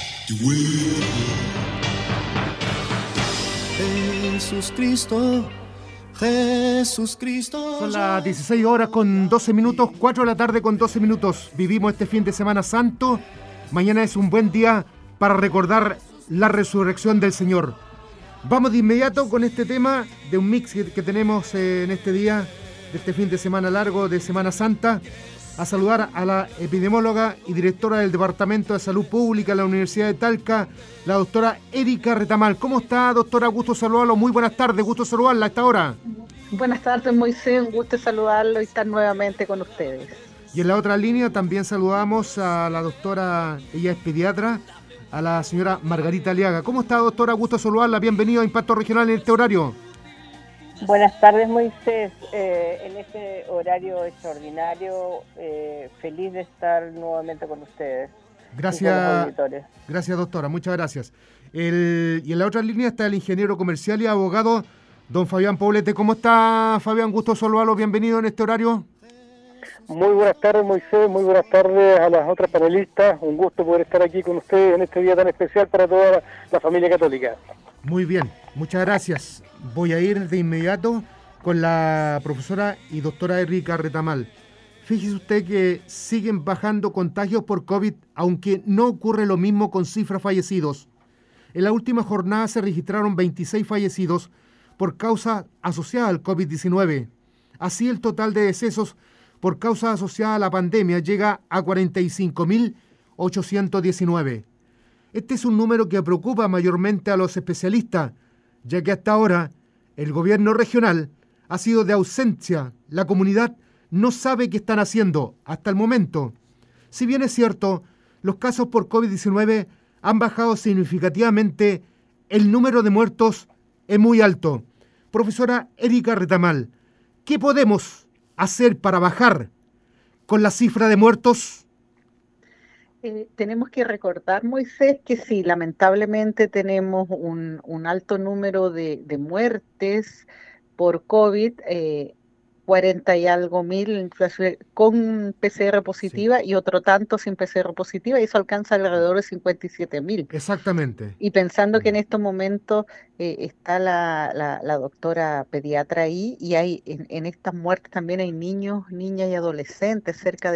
Jesús Cristo, Jesús Cristo. Son las 16 horas con 12 minutos, 4 de la tarde con 12 minutos. Vivimos este fin de Semana Santo. Mañana es un buen día para recordar la resurrección del Señor. Vamos de inmediato con este tema de un mix que tenemos en este día, de este fin de semana largo de Semana Santa, a saludar a la epidemióloga y directora del Departamento de Salud Pública de la Universidad de Talca, la doctora Erika Retamal. ¿Cómo está, doctora? Gusto saludarlo. Muy buenas tardes, gusto saludarla a esta hora. Buenas tardes, Moisés. Un gusto saludarlo y estar nuevamente con ustedes. Y en la otra línea también saludamos a la doctora, ella es pediatra, a la señora Margarita Aliaga. ¿Cómo está, doctora? Gusto saludarla. Bienvenido a Impacto Regional en este horario. Buenas tardes, Moisés. En este horario extraordinario, feliz de estar nuevamente con ustedes. Gracias, doctora. Muchas gracias. Y en la otra línea está el ingeniero comercial y abogado, don Fabián Poblete. ¿Cómo está, Fabián? Gusto saludarlo. Bienvenido en este horario. Muy buenas tardes, Moisés. Muy buenas tardes a las otras panelistas. Un gusto poder estar aquí con ustedes en este día tan especial para toda la familia católica. Muy bien, muchas gracias. Voy a ir de inmediato con la profesora y doctora Erika Retamal. Fíjese usted que siguen bajando contagios por COVID, aunque no ocurre lo mismo con cifras fallecidos. En la última jornada se registraron 26 fallecidos por causa asociada al COVID-19. Así, el total de decesos por causa asociada a la pandemia llega a 45.819. Este es un número que preocupa mayormente a los especialistas, ya que hasta ahora el gobierno regional ha sido de ausencia. La comunidad no sabe qué están haciendo hasta el momento. Si bien es cierto, los casos por COVID-19 han bajado significativamente, el número de muertos es muy alto. Profesora Erika Retamal, ¿qué podemos hacer para bajar con la cifra de muertos? Tenemos que recordar, Moisés, que sí, lamentablemente tenemos un alto número de muertes por COVID, 40 y algo mil con PCR positiva, sí, y otro tanto sin PCR positiva, y eso alcanza alrededor de 57.000. Exactamente. Y pensando que en estos momentos está la doctora pediatra ahí, y hay en estas muertes también hay niños, niñas y adolescentes, cerca de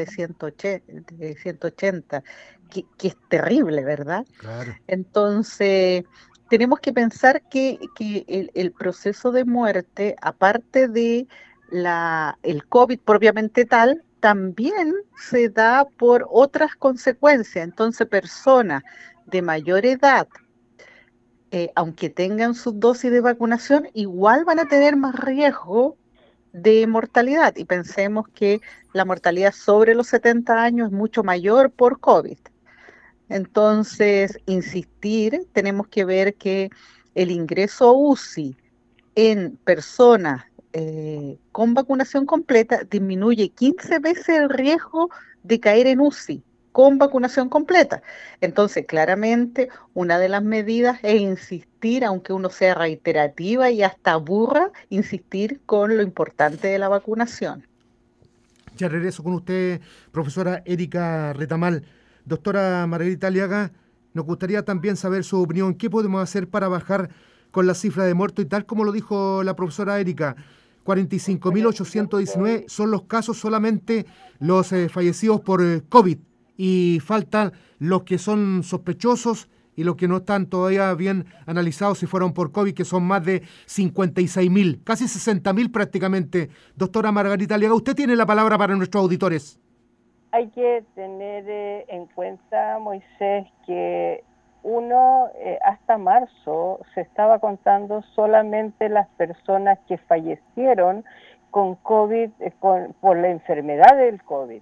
180, que es terrible, ¿verdad? Claro. Entonces, tenemos que pensar que el proceso de muerte, aparte de el COVID propiamente tal, también se da por otras consecuencias. Entonces, personas de mayor edad, aunque tengan sus dosis de vacunación, igual van a tener más riesgo de mortalidad. Y pensemos que la mortalidad sobre los 70 años es mucho mayor por COVID. Entonces, tenemos que ver que el ingreso a UCI en personas con vacunación completa disminuye 15 veces el riesgo de caer en UCI con vacunación completa. Entonces, claramente, una de las medidas es insistir, aunque uno sea reiterativa y hasta aburra, insistir con lo importante de la vacunación. Ya regreso con usted, profesora Erika Retamal. Doctora Margarita Aliaga, nos gustaría también saber su opinión. ¿Qué podemos hacer para bajar con la cifra de muertos? Y tal como lo dijo la profesora Erika, 45.819 son los casos, solamente los fallecidos por COVID. Y faltan los que son sospechosos y los que no están todavía bien analizados si fueron por COVID, que son más de 56.000, casi 60.000 prácticamente. Doctora Margarita Aliaga, usted tiene la palabra para nuestros auditores. Hay que tener en cuenta, Moisés, que hasta marzo se estaba contando solamente las personas que fallecieron con COVID, por la enfermedad del COVID.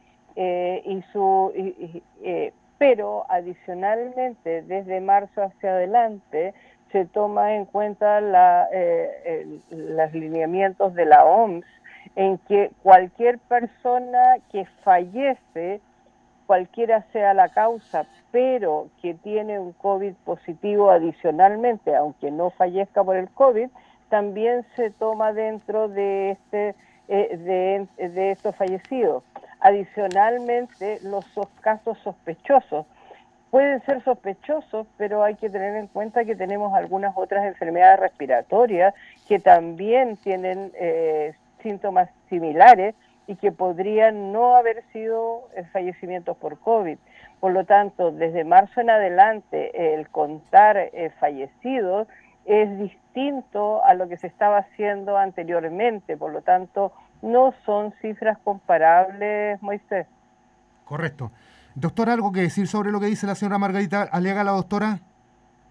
Pero adicionalmente, desde marzo hacia adelante, se toma en cuenta los lineamientos de la OMS, en que cualquier persona que fallece, cualquiera sea la causa, pero que tiene un COVID positivo adicionalmente, aunque no fallezca por el COVID, también se toma dentro de estos fallecidos. Adicionalmente, los casos sospechosos pueden ser sospechosos, pero hay que tener en cuenta que tenemos algunas otras enfermedades respiratorias que también tienen síntomas similares y que podrían no haber sido fallecimientos por COVID. Por lo tanto, desde marzo en adelante, el contar fallecidos es distinto a lo que se estaba haciendo anteriormente. Por lo tanto, no son cifras comparables, Moisés. Correcto. Doctora, ¿algo que decir sobre lo que dice la señora Margarita Aliaga, la doctora?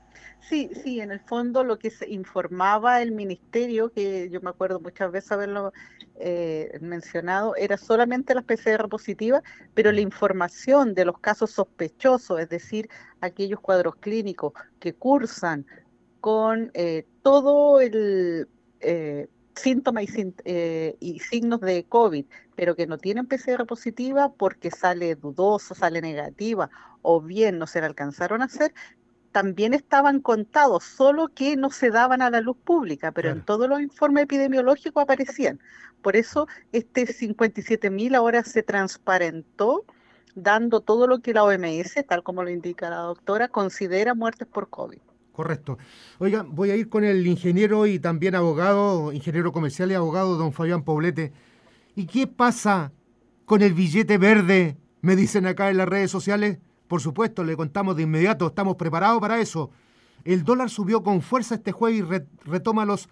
Sí, en el fondo lo que se informaba el ministerio, que yo me acuerdo muchas veces haberlo mencionado, era solamente las PCR positivas, pero la información de los casos sospechosos, es decir, aquellos cuadros clínicos que cursan con todo el síntoma y signos de COVID, pero que no tienen PCR positiva porque sale dudoso, sale negativa, o bien no se le alcanzaron a hacer, también estaban contados, solo que no se daban a la luz pública, pero en todos los informes epidemiológicos aparecían. Por eso este 57.000 ahora se transparentó, dando todo lo que la OMS, tal como lo indica la doctora, considera muertes por COVID. Correcto. Oiga, voy a ir con el ingeniero y también abogado, ingeniero comercial y abogado, don Fabián Poblete. ¿Y qué pasa con el billete verde? Me dicen acá en las redes sociales. Por supuesto, le contamos de inmediato, estamos preparados para eso. El dólar subió con fuerza este jueves y retoma los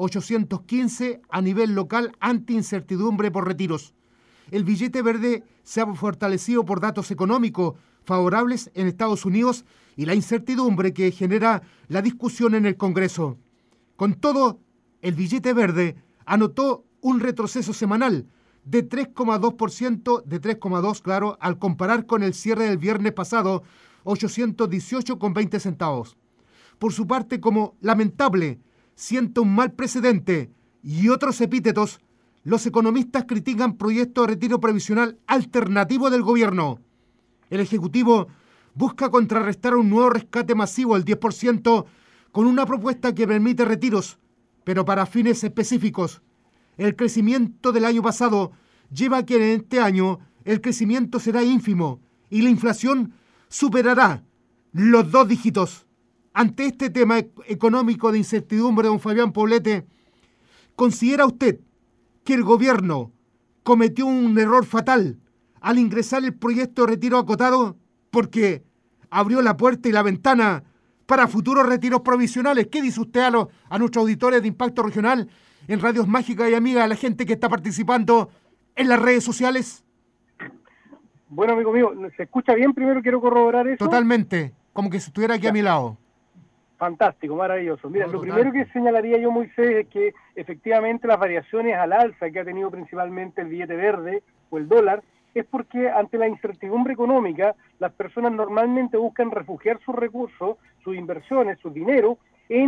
815 a nivel local ante incertidumbre por retiros. El billete verde se ha fortalecido por datos económicos favorables en Estados Unidos y la incertidumbre que genera la discusión en el Congreso. Con todo, el billete verde anotó un retroceso semanal de 3,2%, de 3,2, claro, al comparar con el cierre del viernes pasado, 818,20 centavos. Por su parte, como lamentable, siente un mal precedente y otros epítetos, los economistas critican proyecto de retiro previsional alternativo del gobierno. El Ejecutivo busca contrarrestar un nuevo rescate masivo del 10% con una propuesta que permite retiros, pero para fines específicos. El crecimiento del año pasado lleva a que en este año el crecimiento será ínfimo y la inflación superará los 2 dígitos. Ante este tema económico de incertidumbre, don Fabián Poblete, ¿considera usted que el gobierno cometió un error fatal al ingresar el proyecto de retiro acotado porque abrió la puerta y la ventana para futuros retiros provisionales? ¿Qué dice usted a nuestros auditores de Impacto Regional en Radios Mágicas y Amigas, a la gente que está participando en las redes sociales? Bueno, amigo mío, ¿se escucha bien? Primero quiero corroborar eso. Totalmente, como que si estuviera aquí a mi lado. Fantástico, maravilloso. Mira, lo primero que señalaría yo, Moisés, es que efectivamente las variaciones al alza que ha tenido principalmente el billete verde o el dólar es porque ante la incertidumbre económica las personas normalmente buscan refugiar sus recursos, sus inversiones, su dinero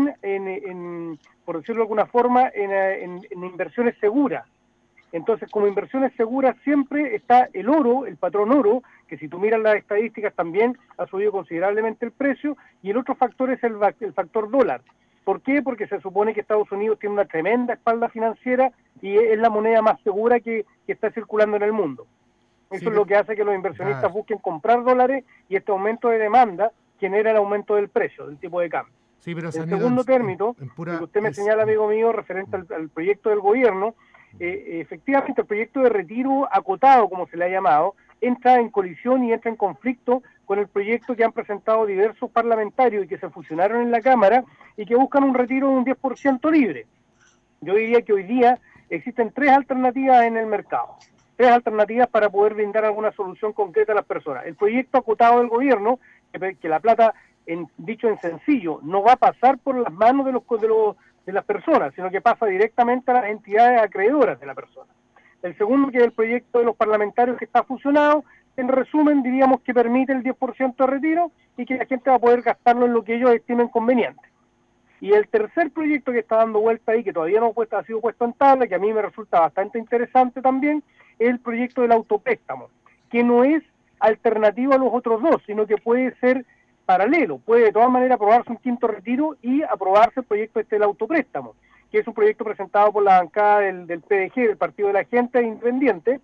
en por decirlo de alguna forma, en inversiones seguras. Entonces, como inversiones seguras siempre está el oro, el patrón oro, que si tú miras las estadísticas también ha subido considerablemente el precio, y el otro factor es el factor dólar. ¿Por qué? Porque se supone que Estados Unidos tiene una tremenda espalda financiera y es la moneda más segura que está circulando en el mundo. Eso es lo que hace que los inversionistas busquen comprar dólares, y este aumento de demanda genera el aumento del precio, del tipo de cambio. Sí, pero el segundo término, que usted me señala, amigo mío, referente al proyecto del gobierno, efectivamente el proyecto de retiro acotado, como se le ha llamado, entra en colisión y entra en conflicto con el proyecto que han presentado diversos parlamentarios y que se fusionaron en la Cámara y que buscan un retiro de un 10% libre. Yo diría que hoy día existen 3 alternativas en el mercado, 3 alternativas para poder brindar alguna solución concreta a las personas. El proyecto acotado del gobierno, que la plata, dicho en sencillo, no va a pasar por las manos de las personas, sino que pasa directamente a las entidades acreedoras de la persona. El segundo, que es el proyecto de los parlamentarios que está fusionado, en resumen diríamos que permite el 10% de retiro y que la gente va a poder gastarlo en lo que ellos estimen conveniente. Y el tercer proyecto que está dando vuelta ahí, que todavía no ha sido puesto en tabla, que a mí me resulta bastante interesante también, es el proyecto del autopréstamo, que no es alternativo a los otros dos, sino que puede ser paralelo, puede de todas maneras aprobarse un quinto retiro y aprobarse el proyecto del autopréstamo, que es un proyecto presentado por la bancada del PDG, del Partido de la Gente Independiente,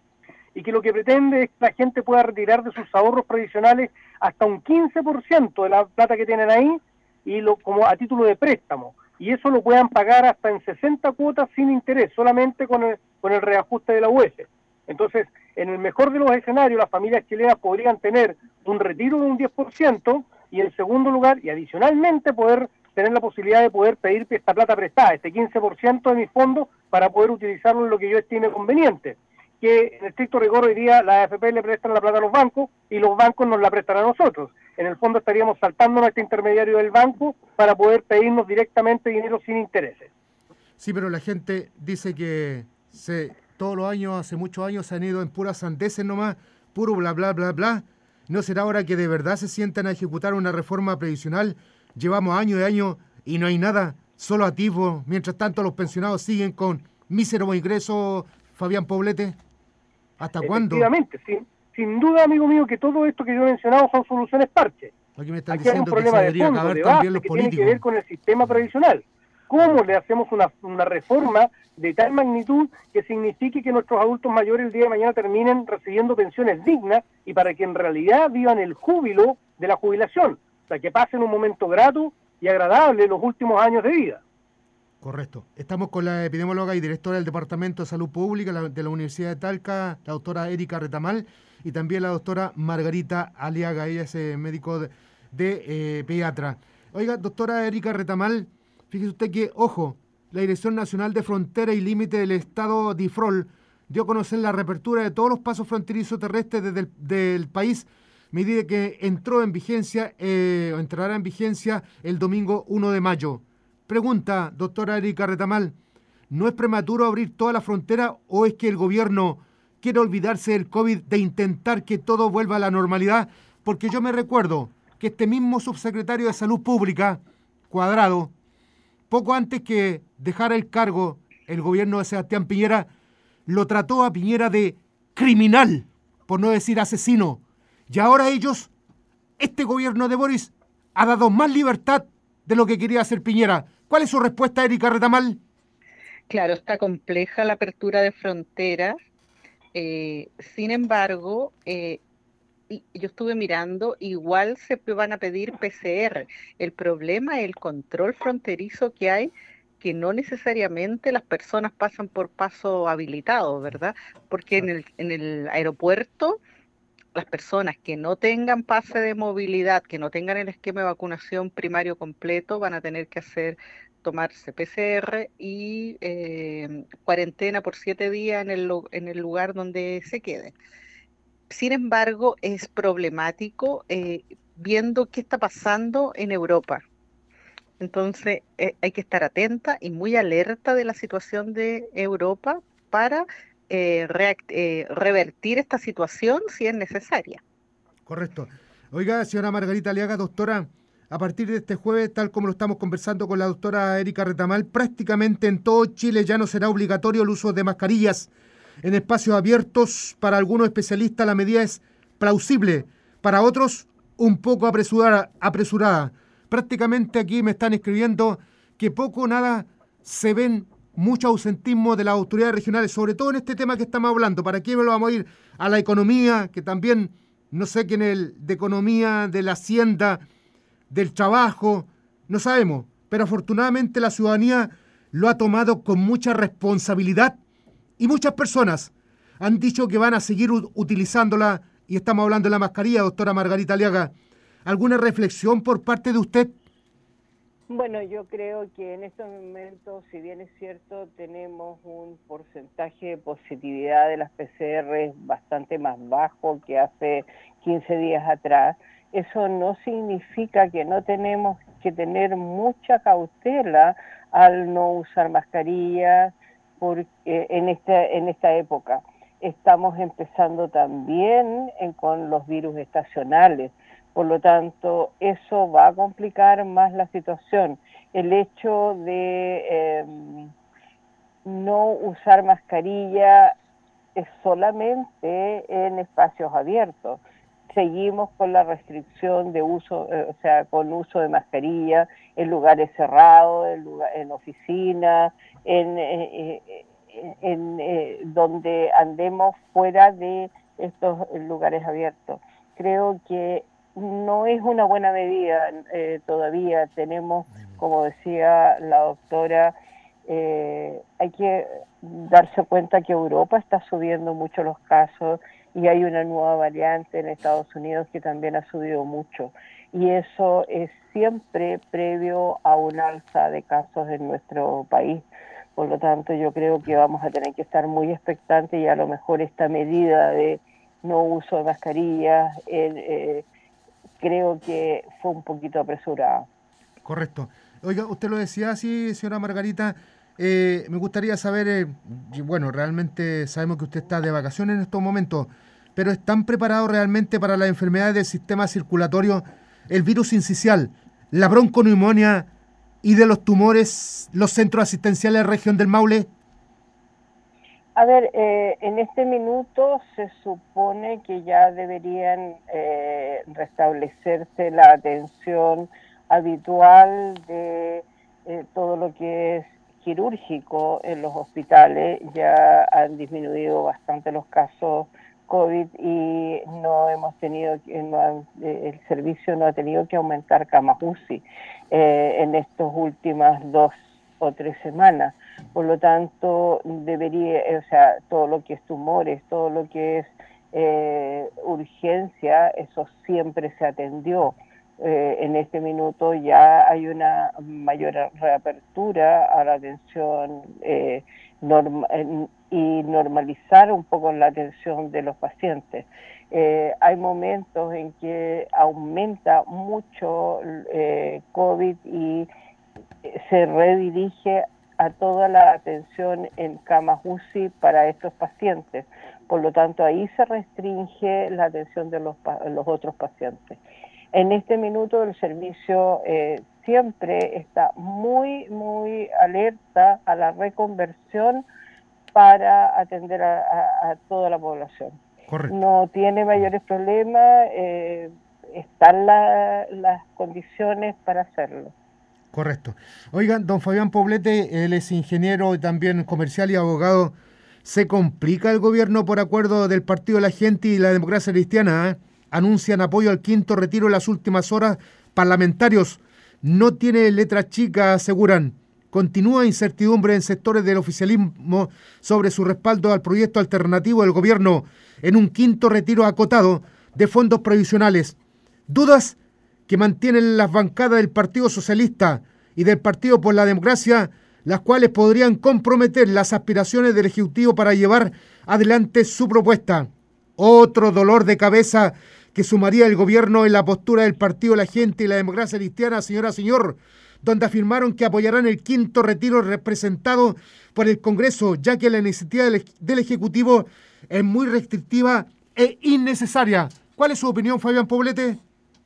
y que lo que pretende es que la gente pueda retirar de sus ahorros previsionales hasta un 15% de la plata que tienen ahí, y como a título de préstamo, y eso lo puedan pagar hasta en 60 cuotas sin interés, solamente con el reajuste de la UEF. Entonces, en el mejor de los escenarios, las familias chilenas podrían tener un retiro de un 10%, y en segundo lugar, y adicionalmente, poder tener la posibilidad de poder pedir esta plata prestada, este 15% de mis fondos, para poder utilizarlo en lo que yo estime conveniente. que en estricto rigor hoy día las AFP le prestan la plata a los bancos y los bancos nos la prestan a nosotros. En el fondo estaríamos saltándonos a este intermediario del banco para poder pedirnos directamente dinero sin intereses. Sí, pero la gente dice que todos los años, hace muchos años, se han ido en puras sandeces nomás, puro bla, bla, bla, bla. ¿No será ahora que de verdad se sientan a ejecutar una reforma previsional? Llevamos años y años y no hay nada, solo atisbo. Mientras tanto, los pensionados siguen con míseros ingresos, Fabián Poblete. ¿Hasta cuándo? Efectivamente, sí. Sin duda, amigo mío, que todo esto que yo he mencionado son soluciones parche. Aquí me están Aquí hay un diciendo problema que se de debería fondo, acabar de también base, los que políticos. tiene que ver con el sistema previsional. ¿Cómo le hacemos una reforma de tal magnitud que signifique que nuestros adultos mayores el día de mañana terminen recibiendo pensiones dignas y para que en realidad vivan el júbilo de la jubilación? O sea, que pasen un momento grato y agradable los últimos años de vida. Correcto. Estamos con la epidemióloga y directora del Departamento de Salud Pública de la Universidad de Talca, la doctora Erika Retamal, y también la doctora Margarita Aliaga, ella es médico de pediatra. Oiga, doctora Erika Retamal, fíjese usted que, ojo, la Dirección Nacional de Frontera y Límite del Estado DIFROL dio a conocer la reapertura de todos los pasos fronterizos terrestres del país, medida que entró en vigencia, o entrará en vigencia el domingo 1 de mayo. Pregunta, doctora Erika Retamal, ¿no es prematuro abrir toda la frontera o es que el gobierno quiere olvidarse del COVID, de intentar que todo vuelva a la normalidad? Porque yo me recuerdo que este mismo subsecretario de Salud Pública, Cuadrado, poco antes que dejara el cargo el gobierno de Sebastián Piñera, lo trató a Piñera de criminal, por no decir asesino. Y ahora este gobierno de Boris, ha dado más libertad de lo que quería hacer Piñera. ¿Cuál es su respuesta, Erika Retamal? Claro, está compleja la apertura de fronteras. Sin embargo, yo estuve mirando, igual se van a pedir PCR. El problema es el control fronterizo que hay, que no necesariamente las personas pasan por paso habilitado, ¿verdad? Porque en el aeropuerto, las personas que no tengan pase de movilidad, que no tengan el esquema de vacunación primario completo, van a tener que tomarse PCR y cuarentena por 7 días en el lugar donde se queden. Sin embargo, es problemático viendo qué está pasando en Europa. Entonces, hay que estar atenta y muy alerta de la situación de Europa para revertir esta situación si es necesaria. Correcto. Oiga, señora Margarita Aliaga, doctora, a partir de este jueves, tal como lo estamos conversando con la doctora Erika Retamal, prácticamente en todo Chile ya no será obligatorio el uso de mascarillas en espacios abiertos. Para algunos especialistas la medida es plausible, para otros un poco apresurada. Prácticamente aquí me están escribiendo que poco o nada se ven mucho ausentismo de las autoridades regionales, sobre todo en este tema que estamos hablando. ¿Para qué me lo vamos a ir? A la economía, que también, no sé quién es de economía, de la hacienda, del trabajo, no sabemos. Pero afortunadamente la ciudadanía lo ha tomado con mucha responsabilidad y muchas personas han dicho que van a seguir utilizándola, y estamos hablando de la mascarilla, doctora Margarita Aliaga. ¿Alguna reflexión por parte de usted? Bueno, yo creo que en estos momentos, si bien es cierto, tenemos un porcentaje de positividad de las PCR bastante más bajo que hace 15 días atrás. Eso no significa que no tenemos que tener mucha cautela al no usar mascarillas en esta época. Estamos empezando también con los virus estacionales. Por lo tanto, eso va a complicar más la situación. El hecho de no usar mascarilla es solamente en espacios abiertos. Seguimos con la restricción de uso, con uso de mascarilla en lugares cerrados, en oficinas, donde andemos fuera de estos lugares abiertos. Creo que no es una buena medida todavía. Tenemos, como decía la doctora, hay que darse cuenta que Europa está subiendo mucho los casos y hay una nueva variante en Estados Unidos que también ha subido mucho. Y eso es siempre previo a un alza de casos en nuestro país. Por lo tanto, yo creo que vamos a tener que estar muy expectantes y a lo mejor esta medida de no uso de mascarillas, creo que fue un poquito apresurada. Correcto. Oiga, usted lo decía así, señora Margarita, me gustaría saber, bueno, realmente sabemos que usted está de vacaciones en estos momentos, pero ¿están preparados realmente para las enfermedades del sistema circulatorio, el virus sincicial, la bronconeumonía y de los tumores, los centros asistenciales de la región del Maule? A ver, en este minuto se supone que ya deberían restablecerse la atención habitual de todo lo que es quirúrgico en los hospitales. Ya han disminuido bastante los casos COVID y no hemos tenido, el servicio no ha tenido que aumentar camas UCI en estas últimas 2 o 3 semanas. Por lo tanto, todo lo que es tumores, todo lo que es urgencia, eso siempre se atendió. En este minuto ya hay una mayor reapertura a la atención y normalizar un poco la atención de los pacientes. Hay momentos en que aumenta mucho COVID y se redirige a toda la atención en camas UCI para estos pacientes. Por lo tanto, ahí se restringe la atención de los otros pacientes. En este minuto el servicio siempre está muy, muy alerta a la reconversión para atender a toda la población. Correcto. No tiene mayores problemas, están las condiciones para hacerlo. Correcto. Oigan, don Fabián Poblete, él es ingeniero y también comercial y abogado. ¿Se complica el gobierno por acuerdo del Partido de la Gente y la Democracia Cristiana? Anuncian apoyo al 5º retiro en las últimas horas. Parlamentarios, no tiene letra chica, aseguran. Continúa incertidumbre en sectores del oficialismo sobre su respaldo al proyecto alternativo del gobierno en un 5º retiro acotado de fondos previsionales. Dudas que mantienen las bancadas del Partido Socialista y del Partido por la Democracia, las cuales podrían comprometer las aspiraciones del Ejecutivo para llevar adelante su propuesta. Otro dolor de cabeza que sumaría el gobierno en la postura del Partido de la Gente y la Democracia Cristiana, señor, donde afirmaron que apoyarán el 5º retiro representado por el Congreso, ya que la iniciativa del Ejecutivo es muy restrictiva e innecesaria. ¿Cuál es su opinión, Fabián Poblete?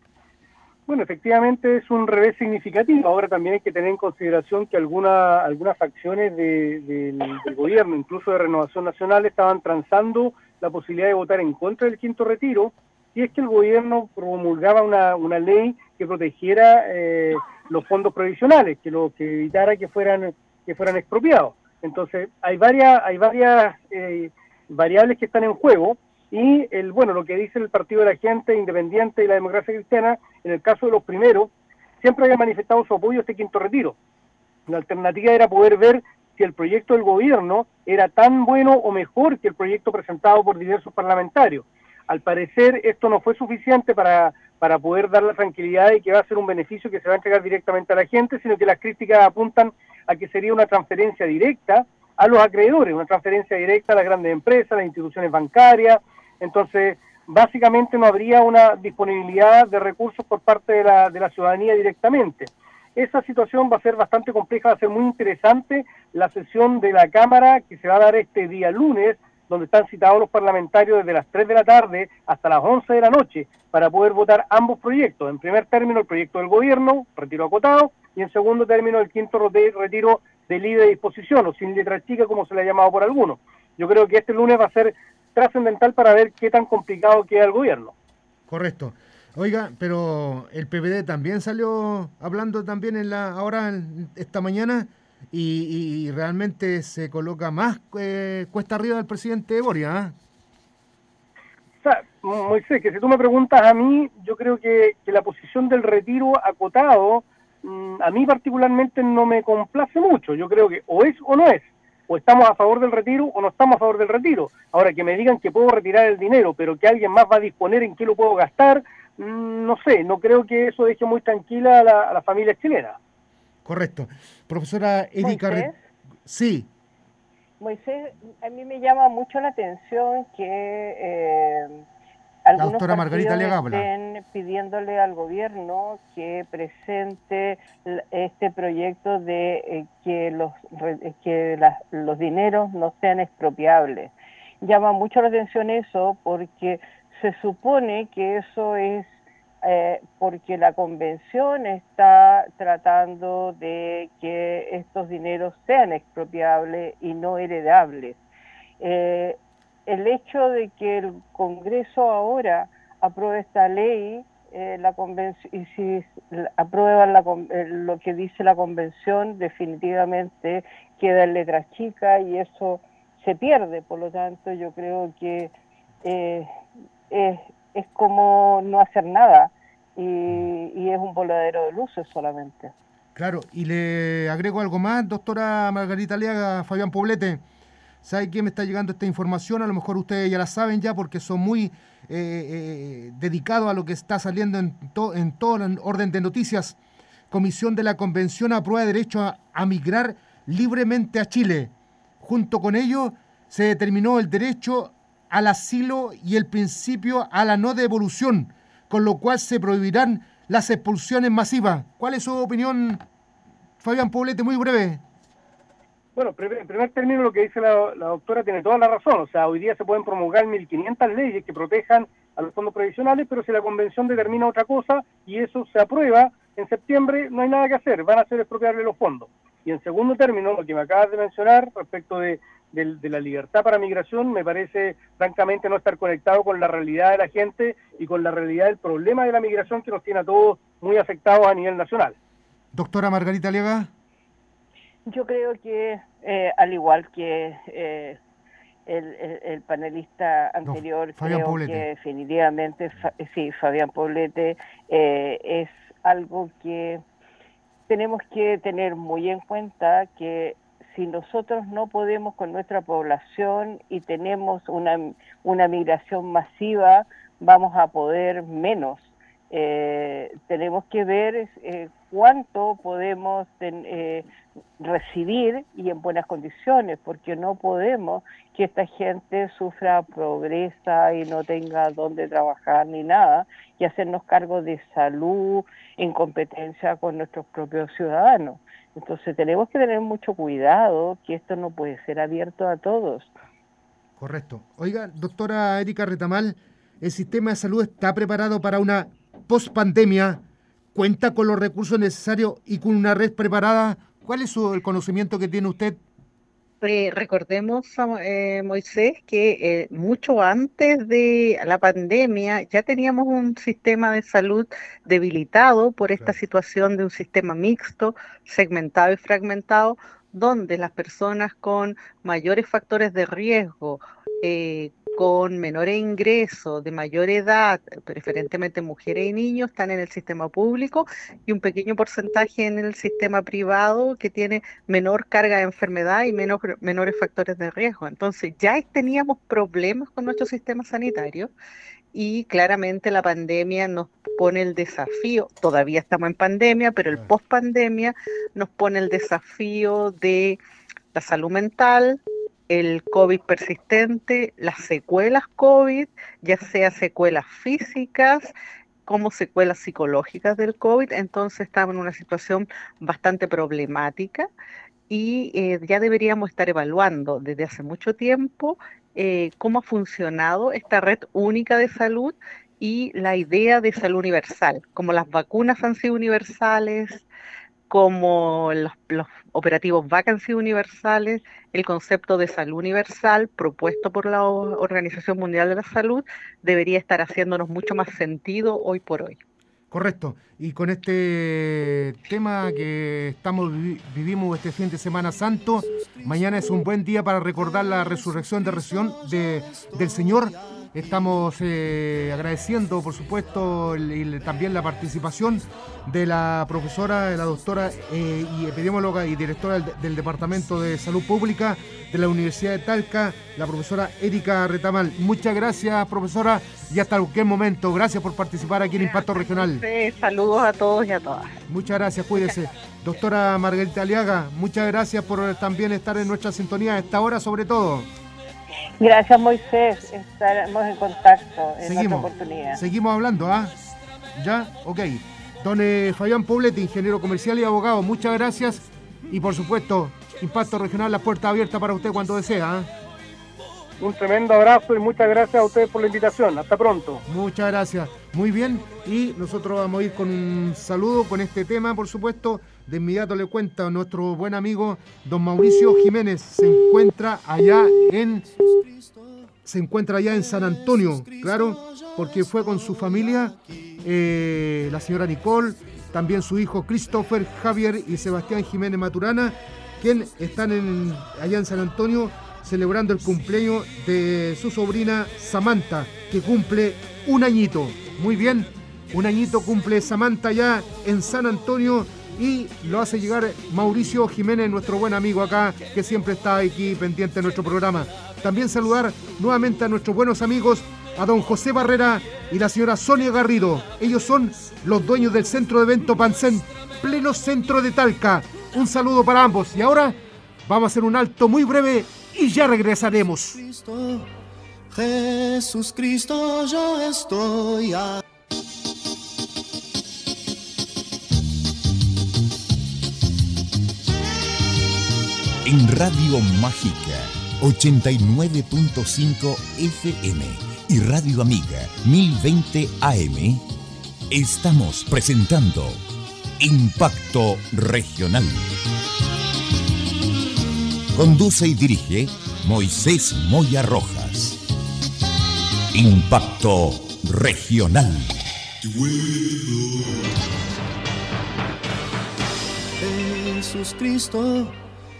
Bueno, efectivamente es un revés significativo. Ahora también hay que tener en consideración que algunas facciones del gobierno, incluso de Renovación Nacional, estaban transando la posibilidad de votar en contra del 5º retiro, si es que el gobierno promulgaba una ley que protegiera los fondos provisionales, que evitara que fueran expropiados. Entonces, hay varias variables que están en juego. Y lo que dice el Partido de la Gente, Independiente y la Democracia Cristiana, en el caso de los primeros, siempre había manifestado su apoyo a este 5º retiro. La alternativa era poder ver si el proyecto del gobierno era tan bueno o mejor que el proyecto presentado por diversos parlamentarios. Al parecer esto no fue suficiente para poder dar la tranquilidad de que va a ser un beneficio que se va a entregar directamente a la gente, sino que las críticas apuntan a que sería una transferencia directa a los acreedores, una transferencia directa a las grandes empresas, a las instituciones bancarias. Entonces, básicamente no habría una disponibilidad de recursos por parte de la ciudadanía directamente. Esa situación va a ser bastante compleja, va a ser muy interesante la sesión de la Cámara que se va a dar este día lunes, donde están citados los parlamentarios desde las 3 de la tarde hasta las 11 de la noche para poder votar ambos proyectos. En primer término, el proyecto del gobierno, retiro acotado, y en segundo término, el 5º retiro de libre disposición, o sin letra chica, como se le ha llamado por algunos. Yo creo que este lunes va a ser trascendental para ver qué tan complicado queda el gobierno. Correcto. Oiga, pero el PPD también salió hablando también esta mañana y realmente se coloca más cuesta arriba del presidente Boria. O sea, Moisés, que si tú me preguntas a mí, yo creo que la posición del retiro acotado, a mí particularmente no me complace mucho. Yo creo que o es o no es. O estamos a favor del retiro o no estamos a favor del retiro. Ahora, que me digan que puedo retirar el dinero, pero que alguien más va a disponer en qué lo puedo gastar, no sé, no creo que eso deje muy tranquila a la familia chilena. Correcto. Profesora Erika Sí. Moisés, a mí me llama mucho la atención que algunos partidos estén pidiéndole al gobierno que presente este proyecto de que los dineros no sean expropiables. Llama mucho la atención eso porque se supone que eso es porque la convención está tratando de que estos dineros sean expropiables y no heredables. El hecho de que el Congreso ahora apruebe esta ley, la convención, y si aprueban lo que dice la convención, definitivamente queda en letra chica y eso se pierde. Por lo tanto, yo creo que es como no hacer nada y es un voladero de luces solamente. Claro, y le agrego algo más, doctora Margarita Aliaga, Fabián Poblete. ¿Sabe qué me está llegando esta información? A lo mejor ustedes ya la saben ya porque son muy dedicados a lo que está saliendo en todo el orden de noticias. Comisión de la Convención aprueba derecho a migrar libremente a Chile. Junto con ello se determinó el derecho al asilo y el principio a la no devolución, con lo cual se prohibirán las expulsiones masivas. ¿Cuál es su opinión, Fabián Poblete? Muy breve. Bueno, en primer término lo que dice la doctora tiene toda la razón. O sea, hoy día se pueden promulgar 1.500 leyes que protejan a los fondos previsionales, pero si la convención determina otra cosa y eso se aprueba en septiembre, no hay nada que hacer, van a ser expropiables los fondos. Y en segundo término, lo que me acabas de mencionar respecto de la libertad para migración, me parece francamente no estar conectado con la realidad de la gente y con la realidad del problema de la migración que nos tiene a todos muy afectados a nivel nacional. Doctora Margarita Aliaga. Yo creo que, al igual que el panelista anterior, creo Poblete. Que definitivamente, Fabián Poblete, es algo que tenemos que tener muy en cuenta, que si nosotros no podemos con nuestra población y tenemos una migración masiva, vamos a poder menos. Tenemos que ver cuánto podemos recibir y en buenas condiciones, porque no podemos que esta gente sufra pobreza y no tenga dónde trabajar ni nada, y hacernos cargo de salud en competencia con nuestros propios ciudadanos. Entonces tenemos que tener mucho cuidado, que esto no puede ser abierto a todos. Correcto. Oiga, doctora Erika Retamal, ¿el sistema de salud está preparado para una post-pandemia? ¿Cuenta con los recursos necesarios y con una red preparada? ¿Cuál es el conocimiento que tiene usted? Recordemos, Moisés, que mucho antes de la pandemia ya teníamos un sistema de salud debilitado por esta situación de un sistema mixto, segmentado y fragmentado, donde las personas con mayores factores de riesgo, con menores ingresos, de mayor edad, preferentemente mujeres y niños, están en el sistema público y un pequeño porcentaje en el sistema privado que tiene menor carga de enfermedad y menores factores de riesgo. Entonces ya teníamos problemas con nuestro sistema sanitario y claramente la pandemia nos pone el desafío, todavía estamos en pandemia, pero el post-pandemia nos pone el desafío de la salud mental, el COVID persistente, las secuelas COVID, ya sea secuelas físicas como secuelas psicológicas del COVID. Entonces estamos en una situación bastante problemática y ya deberíamos estar evaluando desde hace mucho tiempo cómo ha funcionado esta red única de salud y la idea de salud universal, como las vacunas han sido universales, como los operativos VAC han sido universales, el concepto de salud universal propuesto por la Organización Mundial de la Salud debería estar haciéndonos mucho más sentido hoy por hoy. Correcto. Y con este tema que vivimos este fin de Semana Santo, mañana es un buen día para recordar la resurrección del Señor. Estamos agradeciendo, por supuesto, también la participación de la profesora, la doctora y epidemióloga y directora del Departamento de Salud Pública de la Universidad de Talca, la profesora Erika Retamal. Muchas gracias, profesora, y hasta cualquier momento. Gracias por participar aquí en Impacto Regional. Sí, saludos a todos y a todas. Muchas gracias, cuídese. Doctora Margarita Aliaga, muchas gracias por también estar en nuestra sintonía a esta hora, sobre todo. Gracias, Moisés. Estaremos en contacto en otra oportunidad. Seguimos hablando, ¿ah? ¿Ya? Ok. Don Fabián Poblete, ingeniero comercial y abogado, muchas gracias. Y por supuesto, Impacto Regional, la puerta abierta para usted cuando desea. Un tremendo abrazo y muchas gracias a ustedes por la invitación. Hasta pronto. Muchas gracias. Muy bien. Y nosotros vamos a ir con un saludo con este tema, por supuesto. De inmediato le cuento a nuestro buen amigo don Mauricio Jiménez. Se encuentra allá en San Antonio, claro, porque fue con su familia, la señora Nicole, también su hijo Christopher, Javier y Sebastián Jiménez Maturana, quien están allá en San Antonio celebrando el cumpleaños de su sobrina Samantha, que cumple un añito. Muy bien, un añito cumple Samantha ya en San Antonio y lo hace llegar Mauricio Jiménez, nuestro buen amigo acá, que siempre está aquí pendiente de nuestro programa. También saludar nuevamente a nuestros buenos amigos, a don José Barrera y la señora Sonia Garrido. Ellos son los dueños del centro de evento Pancén, pleno centro de Talca. Un saludo para ambos. Y ahora vamos a hacer un alto muy breve y ya regresaremos. Jesús Cristo, yo estoy a... En Radio Mágica 89.5 FM y Radio Amiga 1020 AM estamos presentando Impacto Regional. Conduce y dirige Moisés Moya Rojas. Impacto Regional. Jesús Cristo,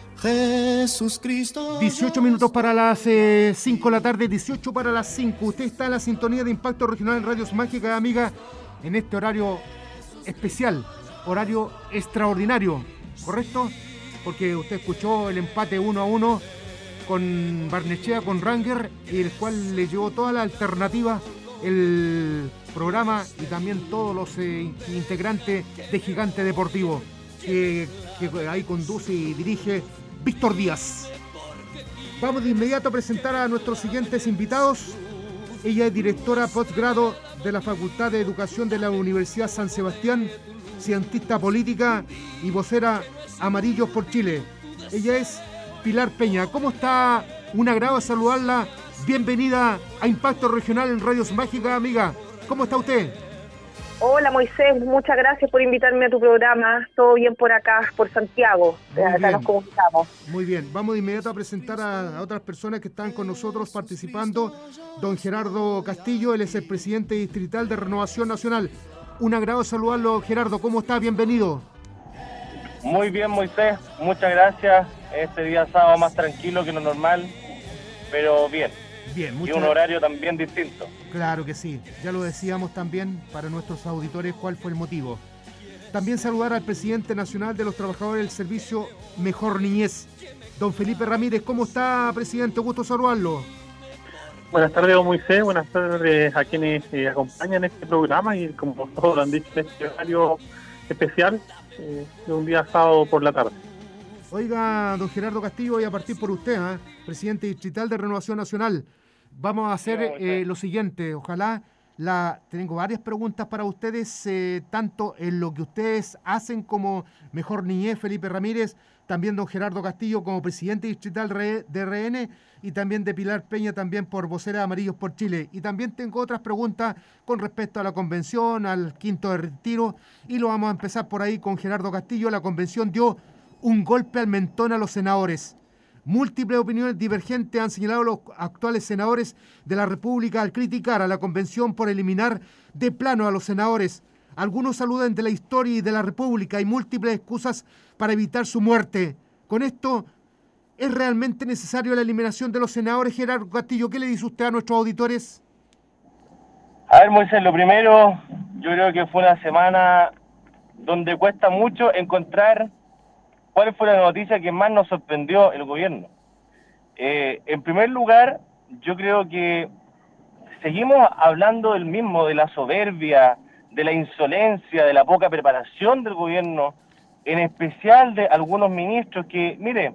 Jesús Cristo. 18 minutos para las 5 de la tarde, 18 para las 5. Usted está en la sintonía de Impacto Regional en Radios Mágica, amiga, en este horario especial, horario extraordinario, ¿correcto? Porque usted escuchó el empate 1-1 con Barnechea, con Ranger, y el cual le llevó toda la alternativa, el programa y también todos los integrantes de Gigante Deportivo, que ahí conduce y dirige Víctor Díaz. Vamos de inmediato a presentar a nuestros siguientes invitados. Ella es directora postgrado de la Facultad de Educación de la Universidad San Sebastián, cientista política y vocera Amarillos por Chile. Ella es Pilar Peña. ¿Cómo está? Un agrado saludarla. Bienvenida a Impacto Regional en Radios Mágica, amiga. ¿Cómo está usted? Hola Moisés, muchas gracias por invitarme a tu programa. Todo bien por acá, por Santiago. Acá nos comunicamos. Muy bien, vamos de inmediato a presentar a otras personas que están con nosotros participando. Don Gerardo Castillo, él es el presidente distrital de Renovación Nacional. Un agrado saludarlo, Gerardo. ¿Cómo está? Bienvenido. Muy bien, Moisés, muchas gracias. Este día sábado más tranquilo que lo normal, pero bien. Bien, y un horario también distinto. Claro que sí, ya lo decíamos también para nuestros auditores cuál fue el motivo. También saludar al presidente nacional de los trabajadores del servicio Mejor Niñez, don Felipe Ramírez. ¿Cómo está, presidente? Gusto saludarlo. Buenas tardes, don Moisés, buenas tardes a quienes acompañan este programa y como todos lo han dicho, este horario especial de un día sábado por la tarde. Oiga, don Gerardo Castillo, voy a partir por usted, presidente distrital de Renovación Nacional. Vamos a hacer lo siguiente, ojalá, tengo varias preguntas para ustedes, tanto en lo que ustedes hacen como Mejor Niñez, Felipe Ramírez, también don Gerardo Castillo como presidente distrital de RN y también de Pilar Peña, también por vocera de Amarillos por Chile. Y también tengo otras preguntas con respecto a la convención, al quinto de retiro, y lo vamos a empezar por ahí con Gerardo Castillo. La convención dio un golpe al mentón a los senadores. Múltiples opiniones divergentes han señalado los actuales senadores de la República al criticar a la convención por eliminar de plano a los senadores. Algunos saludan de la historia y de la República y múltiples excusas para evitar su muerte. Con esto, ¿es realmente necesario la eliminación de los senadores? Gerardo Castillo, ¿qué le dice usted a nuestros auditores? A ver, Moisés, lo primero, yo creo que fue una semana donde cuesta mucho encontrar cuál fue la noticia que más nos sorprendió el gobierno. En primer lugar, yo creo que seguimos hablando del mismo, de la soberbia, de la insolencia, de la poca preparación del gobierno, en especial de algunos ministros que, mire,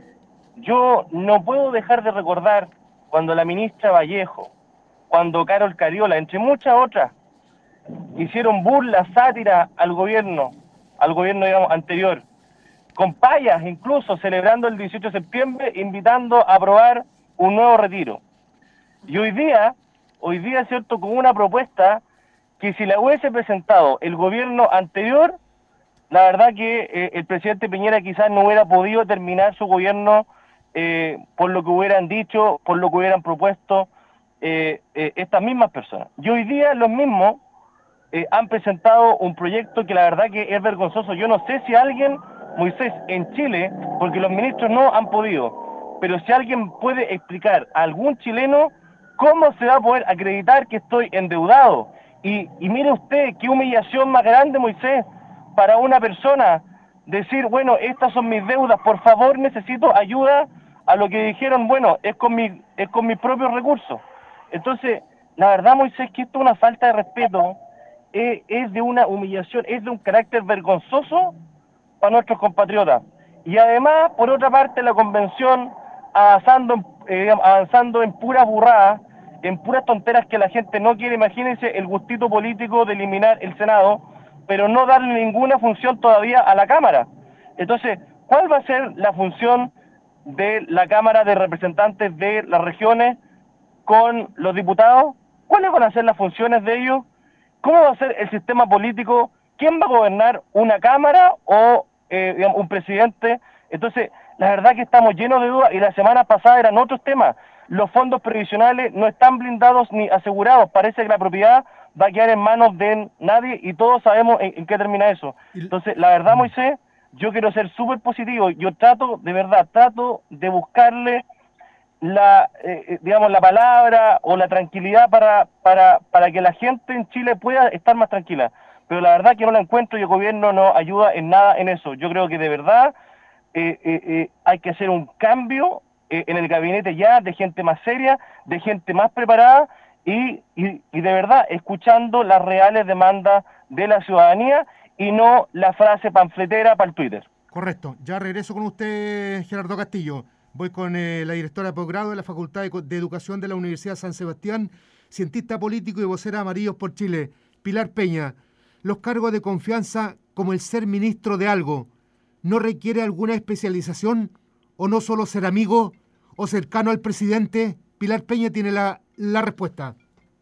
yo no puedo dejar de recordar cuando la ministra Vallejo, cuando Carol Cariola, entre muchas otras, hicieron burla, sátira al gobierno digamos, anterior, con payas incluso, celebrando el 18 de septiembre, invitando a aprobar un nuevo retiro. Y hoy día, cierto, con una propuesta que si la hubiese presentado el gobierno anterior, la verdad que el presidente Piñera quizás no hubiera podido terminar su gobierno por lo que hubieran dicho, por lo que hubieran propuesto estas mismas personas. Y hoy día los mismos han presentado un proyecto que la verdad que es vergonzoso. Yo no sé si alguien, Moisés, en Chile, porque los ministros no han podido, pero si alguien puede explicar a algún chileno cómo se va a poder acreditar que estoy endeudado. Y mire usted, qué humillación más grande, Moisés, para una persona decir, bueno, estas son mis deudas, por favor necesito ayuda, a lo que dijeron, bueno, es con mis propios recursos. Entonces, la verdad, Moisés, que esto es una falta de respeto, es de una humillación, es de un carácter vergonzoso para nuestros compatriotas. Y además, por otra parte, la convención avanzando en puras burradas, en puras tonteras que la gente no quiere. Imagínense el gustito político de eliminar el Senado, pero no darle ninguna función todavía a la Cámara. Entonces, ¿cuál va a ser la función de la Cámara de Representantes de las regiones con los diputados? ¿Cuáles van a ser las funciones de ellos? ¿Cómo va a ser el sistema político? ¿Quién va a gobernar, una Cámara o digamos, un presidente? Entonces, la verdad que estamos llenos de dudas, y la semana pasada eran otros temas. Los fondos previsionales no están blindados ni asegurados. Parece que la propiedad va a quedar en manos de nadie y todos sabemos en qué termina eso. Entonces, la verdad, Moisés, yo quiero ser súper positivo. Yo trato de buscarle la palabra o la tranquilidad para que la gente en Chile pueda estar más tranquila. Pero la verdad que no la encuentro y el gobierno no ayuda en nada en eso. Yo creo que de verdad hay que hacer un cambio en el gabinete ya, de gente más seria, de gente más preparada y de verdad escuchando las reales demandas de la ciudadanía y no la frase panfletera para el Twitter. Correcto. Ya regreso con usted, Gerardo Castillo. Voy con la directora de posgrado de la Facultad de Educación de la Universidad San Sebastián, cientista político y vocera Amarillos por Chile, Pilar Peña. Los cargos de confianza, como el ser ministro de algo, ¿no requiere alguna especialización o no solo ser amigo o cercano al presidente? Pilar Peña tiene la respuesta.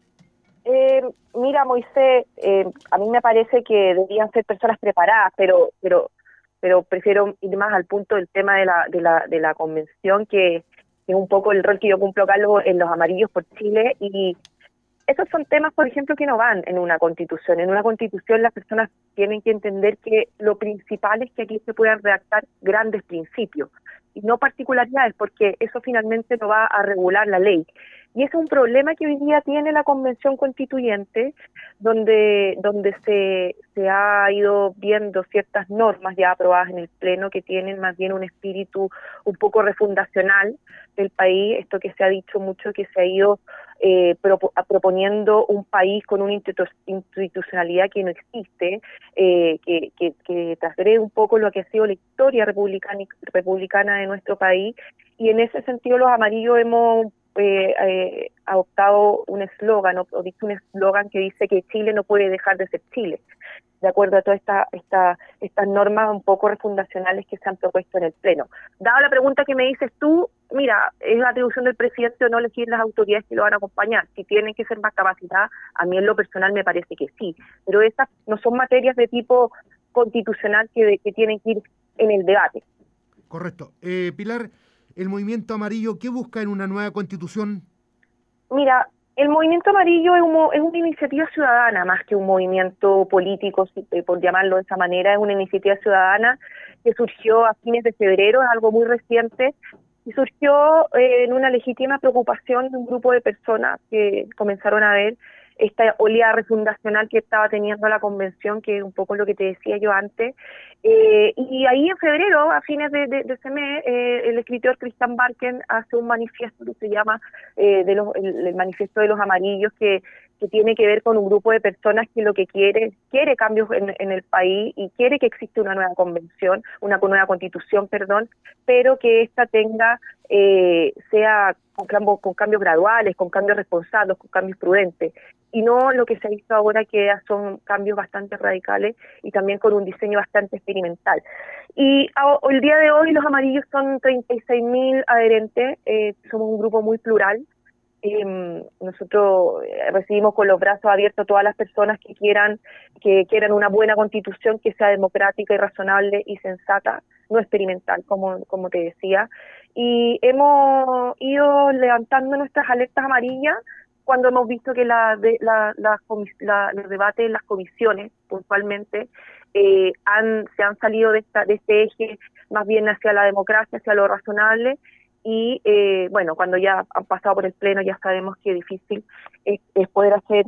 Mira, Moisés, a mí me parece que deberían ser personas preparadas, pero prefiero ir más al punto del tema de la convención, que es un poco el rol que yo cumplo acá en los Amarillos por Chile, y esos son temas, por ejemplo, que no van en una constitución. En una constitución las personas tienen que entender que lo principal es que aquí se puedan redactar grandes principios y no particularidades, porque eso finalmente no va a regular la ley. Y ese es un problema que hoy día tiene la Convención Constituyente, donde se ha ido viendo ciertas normas ya aprobadas en el Pleno que tienen más bien un espíritu un poco refundacional del país, esto que se ha dicho mucho, que se ha ido proponiendo un país con una institucionalidad que no existe, que transgrede un poco lo que ha sido la historia republicana de nuestro país, y en ese sentido los Amarillos hemos adoptado un eslogan, o dicho un eslogan que dice que Chile no puede dejar de ser Chile, de acuerdo a todas estas normas un poco refundacionales que se han propuesto en el Pleno. Dado la pregunta que me dices tú, mira, es la atribución del presidente o no elegir las autoridades que lo van a acompañar. Si tienen que ser más capacitadas, a mí en lo personal me parece que sí, pero estas no son materias de tipo constitucional que tienen que ir en el debate. Correcto. Pilar, ¿el movimiento amarillo qué busca en una nueva constitución? Mira, el movimiento amarillo es una iniciativa ciudadana más que un movimiento político, por llamarlo de esa manera. Es una iniciativa ciudadana que surgió a fines de febrero, es algo muy reciente, y surgió en una legítima preocupación de un grupo de personas que comenzaron a ver esta oleada refundacional que estaba teniendo la convención, que es un poco lo que te decía yo antes. Y ahí en febrero, a fines de ese mes, el escritor Christian Barken hace un manifiesto que se llama el manifiesto de los amarillos, que tiene que ver con un grupo de personas que lo que quiere cambios en el país y quiere que exista una nueva convención, una nueva constitución, pero que esta sea con cambios graduales, con cambios responsables, con cambios prudentes, y no lo que se ha visto ahora, que son cambios bastante radicales y también con un diseño bastante experimental. Y el día de hoy los amarillos son 36.000 adherentes, somos un grupo muy plural. Nosotros recibimos con los brazos abiertos a todas las personas que quieran una buena constitución que sea democrática y razonable y sensata, no experimental, como te decía. Y hemos ido levantando nuestras alertas amarillas cuando hemos visto que los debates en las comisiones, puntualmente, se han salido de este eje más bien hacia la democracia, hacia lo razonable. Y bueno, cuando ya han pasado por el pleno ya sabemos que difícil es poder hacer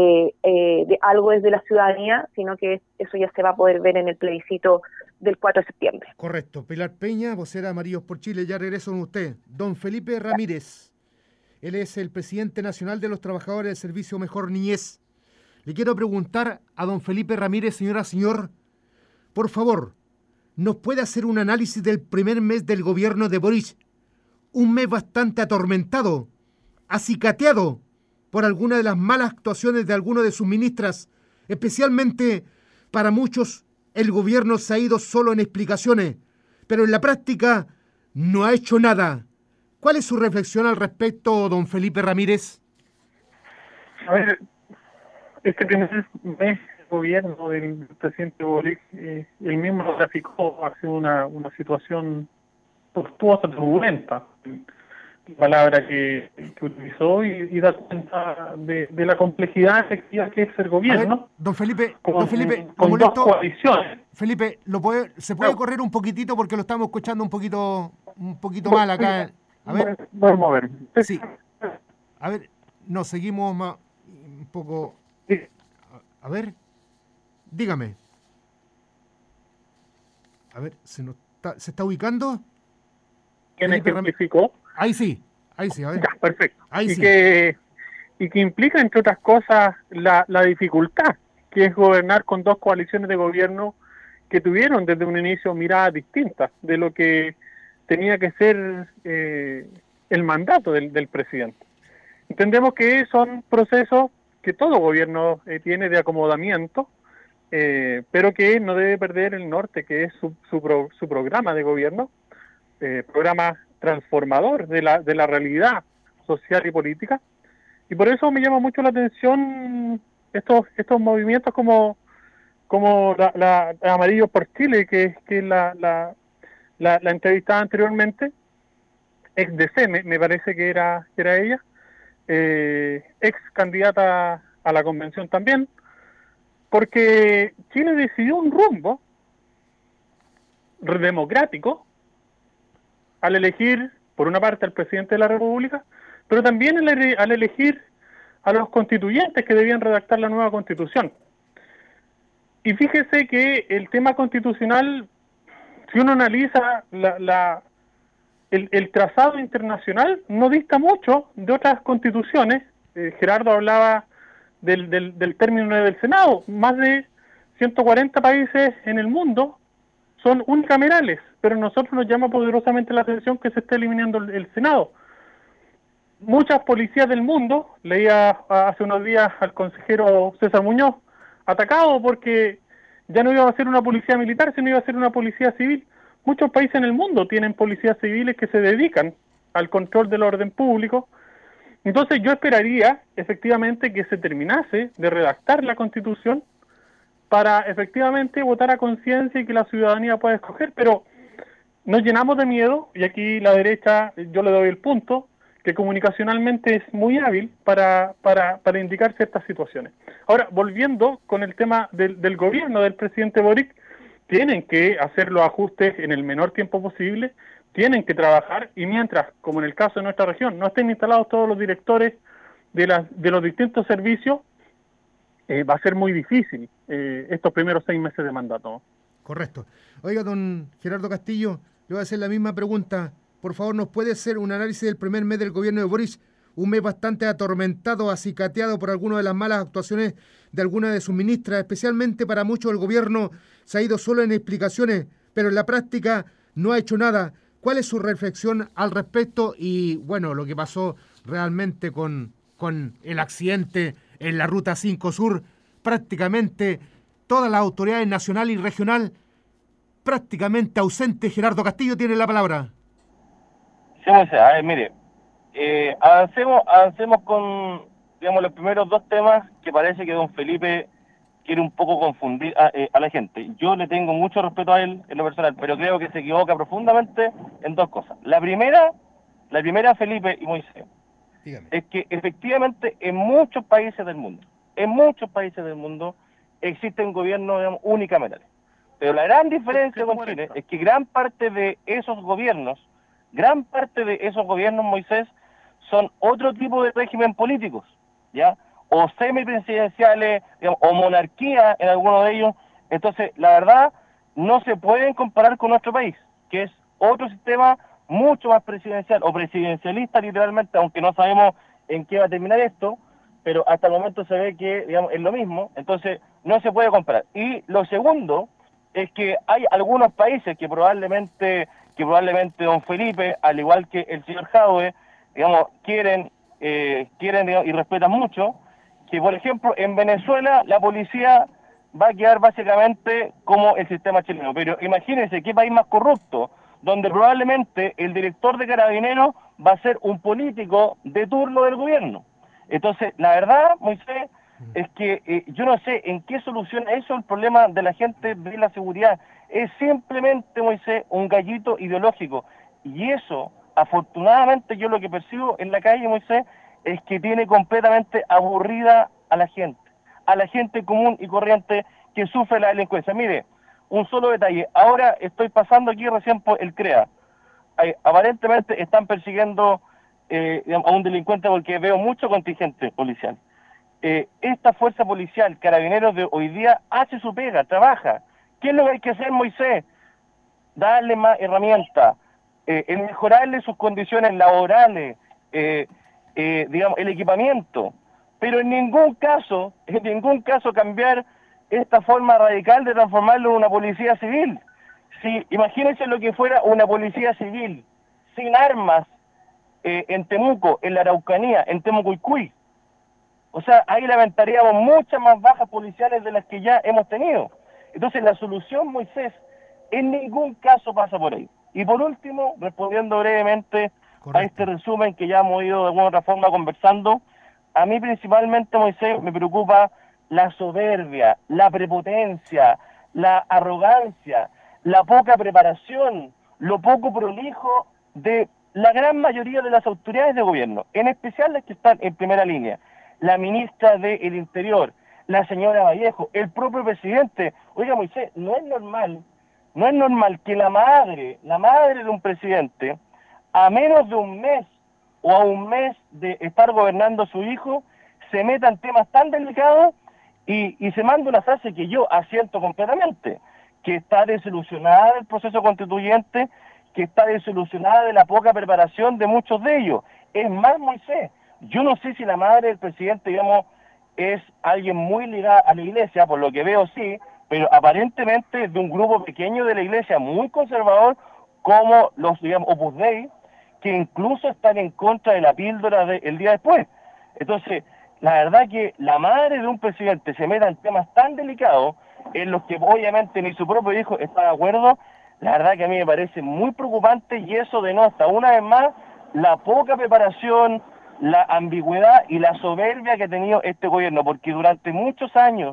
de algo desde la ciudadanía, sino que eso ya se va a poder ver en el plebiscito del 4 de septiembre. Correcto. Pilar Peña, vocera Amarillos por Chile, ya regreso con usted. Don Felipe Ramírez, él es el presidente nacional de los trabajadores del servicio Mejor Niñez. Le quiero preguntar a don Felipe Ramírez, señor, por favor, ¿nos puede hacer un análisis del primer mes del gobierno de Boric? Un mes bastante atormentado, acicateado por algunas de las malas actuaciones de algunas de sus ministras. Especialmente para muchos, el gobierno se ha ido solo en explicaciones, pero en la práctica no ha hecho nada. ¿Cuál es su reflexión al respecto, don Felipe Ramírez? A ver, este primer mes de gobierno del presidente Boric, él mismo lo graficó hace una situación tortuosa, turbulenta, palabra que utilizó, y da cuenta de la complejidad efectiva que es el gobierno. Ver, don Felipe, con dos coaliciones. Felipe, ¿se puede correr un poquitito porque lo estamos escuchando un poquito mal acá? A ver. Vamos a ver. Sí. A ver, nos seguimos un poco. A ver, dígame. A ver, ¿se está ubicando? ¿Quién ejemplificó? Ahí sí, a ver. Ya, perfecto. Ahí y sí. Que implica, entre otras cosas, la dificultad que es gobernar con dos coaliciones de gobierno que tuvieron desde un inicio miradas distintas de lo que tenía que ser el mandato del presidente. Entendemos que son procesos que todo gobierno tiene de acomodamiento, pero que no debe perder el norte, que es su programa de gobierno, programa transformador de la realidad social y política. Y por eso me llama mucho la atención estos movimientos como la Amarillos por Chile, que es la entrevistada anteriormente, ex DC, me parece que era ella, ex candidata a la convención también, porque Chile decidió un rumbo democrático al elegir, por una parte, al presidente de la República, pero también al elegir a los constituyentes que debían redactar la nueva Constitución. Y fíjese que el tema constitucional, si uno analiza el trazado internacional, no dista mucho de otras constituciones. Gerardo hablaba del término del Senado. Más de 140 países en el mundo son unicamerales, pero a nosotros nos llama poderosamente la atención que se esté eliminando el Senado. Muchas policías del mundo, leía hace unos días al consejero César Muñoz, atacado porque ya no iba a ser una policía militar, sino iba a ser una policía civil. Muchos países en el mundo tienen policías civiles que se dedican al control del orden público. Entonces yo esperaría efectivamente que se terminase de redactar la Constitución para efectivamente votar a conciencia y que la ciudadanía pueda escoger, pero nos llenamos de miedo, y aquí la derecha, yo le doy el punto, que comunicacionalmente es muy hábil para indicar ciertas situaciones. Ahora, volviendo con el tema del gobierno del presidente Boric, tienen que hacer los ajustes en el menor tiempo posible, tienen que trabajar, y mientras, como en el caso de nuestra región, no estén instalados todos los directores de los distintos servicios, va a ser muy difícil estos primeros 6 meses de mandato. Correcto. Oiga, don Gerardo Castillo, le voy a hacer la misma pregunta. Por favor, ¿nos puede hacer un análisis del primer mes del gobierno de Boric? Un mes bastante atormentado, acicateado por algunas de las malas actuaciones de algunas de sus ministras, especialmente para muchos del gobierno se ha ido solo en explicaciones, pero en la práctica no ha hecho nada. ¿Cuál es su reflexión al respecto? Y bueno, lo que pasó realmente con el accidente en la Ruta 5 Sur, prácticamente todas las autoridades nacional y regional prácticamente ausentes. Gerardo Castillo tiene la palabra. Sí, a ver, mire, avancemos con, digamos, los primeros 2 temas que parece que don Felipe quiere un poco confundir a la gente. Yo le tengo mucho respeto a él en lo personal, pero creo que se equivoca profundamente en 2 cosas. La primera, Felipe y Moisés, es que efectivamente en muchos países del mundo, existen gobiernos, digamos, unicamerales. Pero la gran diferencia con Chile es que gran parte de esos gobiernos, Moisés, son otro tipo de régimen políticos, ¿ya? O semipresidenciales, digamos, o monarquía en alguno de ellos. Entonces, la verdad, no se pueden comparar con nuestro país, que es otro sistema mucho más presidencial, o presidencialista literalmente, aunque no sabemos en qué va a terminar esto, pero hasta el momento se ve que, digamos, es lo mismo. Entonces, no se puede comparar. Y lo segundo es que hay algunos países que probablemente don Felipe, al igual que el señor Jadwe, digamos, quieren digamos, y respetan mucho, que por ejemplo en Venezuela la policía va a quedar básicamente como el sistema chileno. Pero imagínense qué país más corrupto, donde probablemente el director de Carabineros va a ser un político de turno del gobierno. Entonces, la verdad, Moisés, es que yo no sé en qué soluciona eso el problema de la gente de la seguridad. Es simplemente, Moisés, un gallito ideológico. Y eso, afortunadamente, yo lo que percibo en la calle, Moisés, es que tiene completamente aburrida a la gente común y corriente que sufre la delincuencia. Mire, un solo detalle. Ahora estoy pasando aquí recién por el CREA. Aparentemente están persiguiendo a un delincuente porque veo mucho contingente policial. Esta fuerza policial, Carabineros de hoy día, hace su pega, trabaja. ¿Qué es lo que hay que hacer, Moisés? Darle más herramientas, mejorarle sus condiciones laborales, digamos, el equipamiento, pero en ningún caso cambiar esta forma radical de transformarlo en una policía civil. Si imagínense lo que fuera una policía civil, sin armas, en Temuco, en la Araucanía, en Temucuicui. O sea, ahí lamentaríamos muchas más bajas policiales de las que ya hemos tenido. Entonces la solución, Moisés, en ningún caso pasa por ahí. Y por último, respondiendo brevemente a este resumen que ya hemos ido de alguna otra forma conversando, a mí principalmente, Moisés, me preocupa la soberbia, la prepotencia, la arrogancia, la poca preparación, lo poco prolijo de la gran mayoría de las autoridades de gobierno, en especial las que están en primera línea. La ministra del Interior, la señora Vallejo, el propio presidente. Oiga, Moisés, no es normal que la madre de un presidente, a menos de un mes o a un mes de estar gobernando a su hijo, se meta en temas tan delicados y se manda una frase que yo asiento completamente, que está desilusionada del proceso constituyente, que está desilusionada de la poca preparación de muchos de ellos. Es más, Moisés, yo no sé si la madre del presidente, digamos, es alguien muy ligado a la iglesia, por lo que veo sí, pero aparentemente es de un grupo pequeño de la iglesia muy conservador, como los, digamos, Opus Dei, que incluso están en contra de la píldora del día después. Entonces, la verdad que la madre de un presidente se meta en temas tan delicados, en los que obviamente ni su propio hijo está de acuerdo, la verdad que a mí me parece muy preocupante, y eso denota una vez más la poca preparación, la ambigüedad y la soberbia que ha tenido este gobierno, porque durante muchos años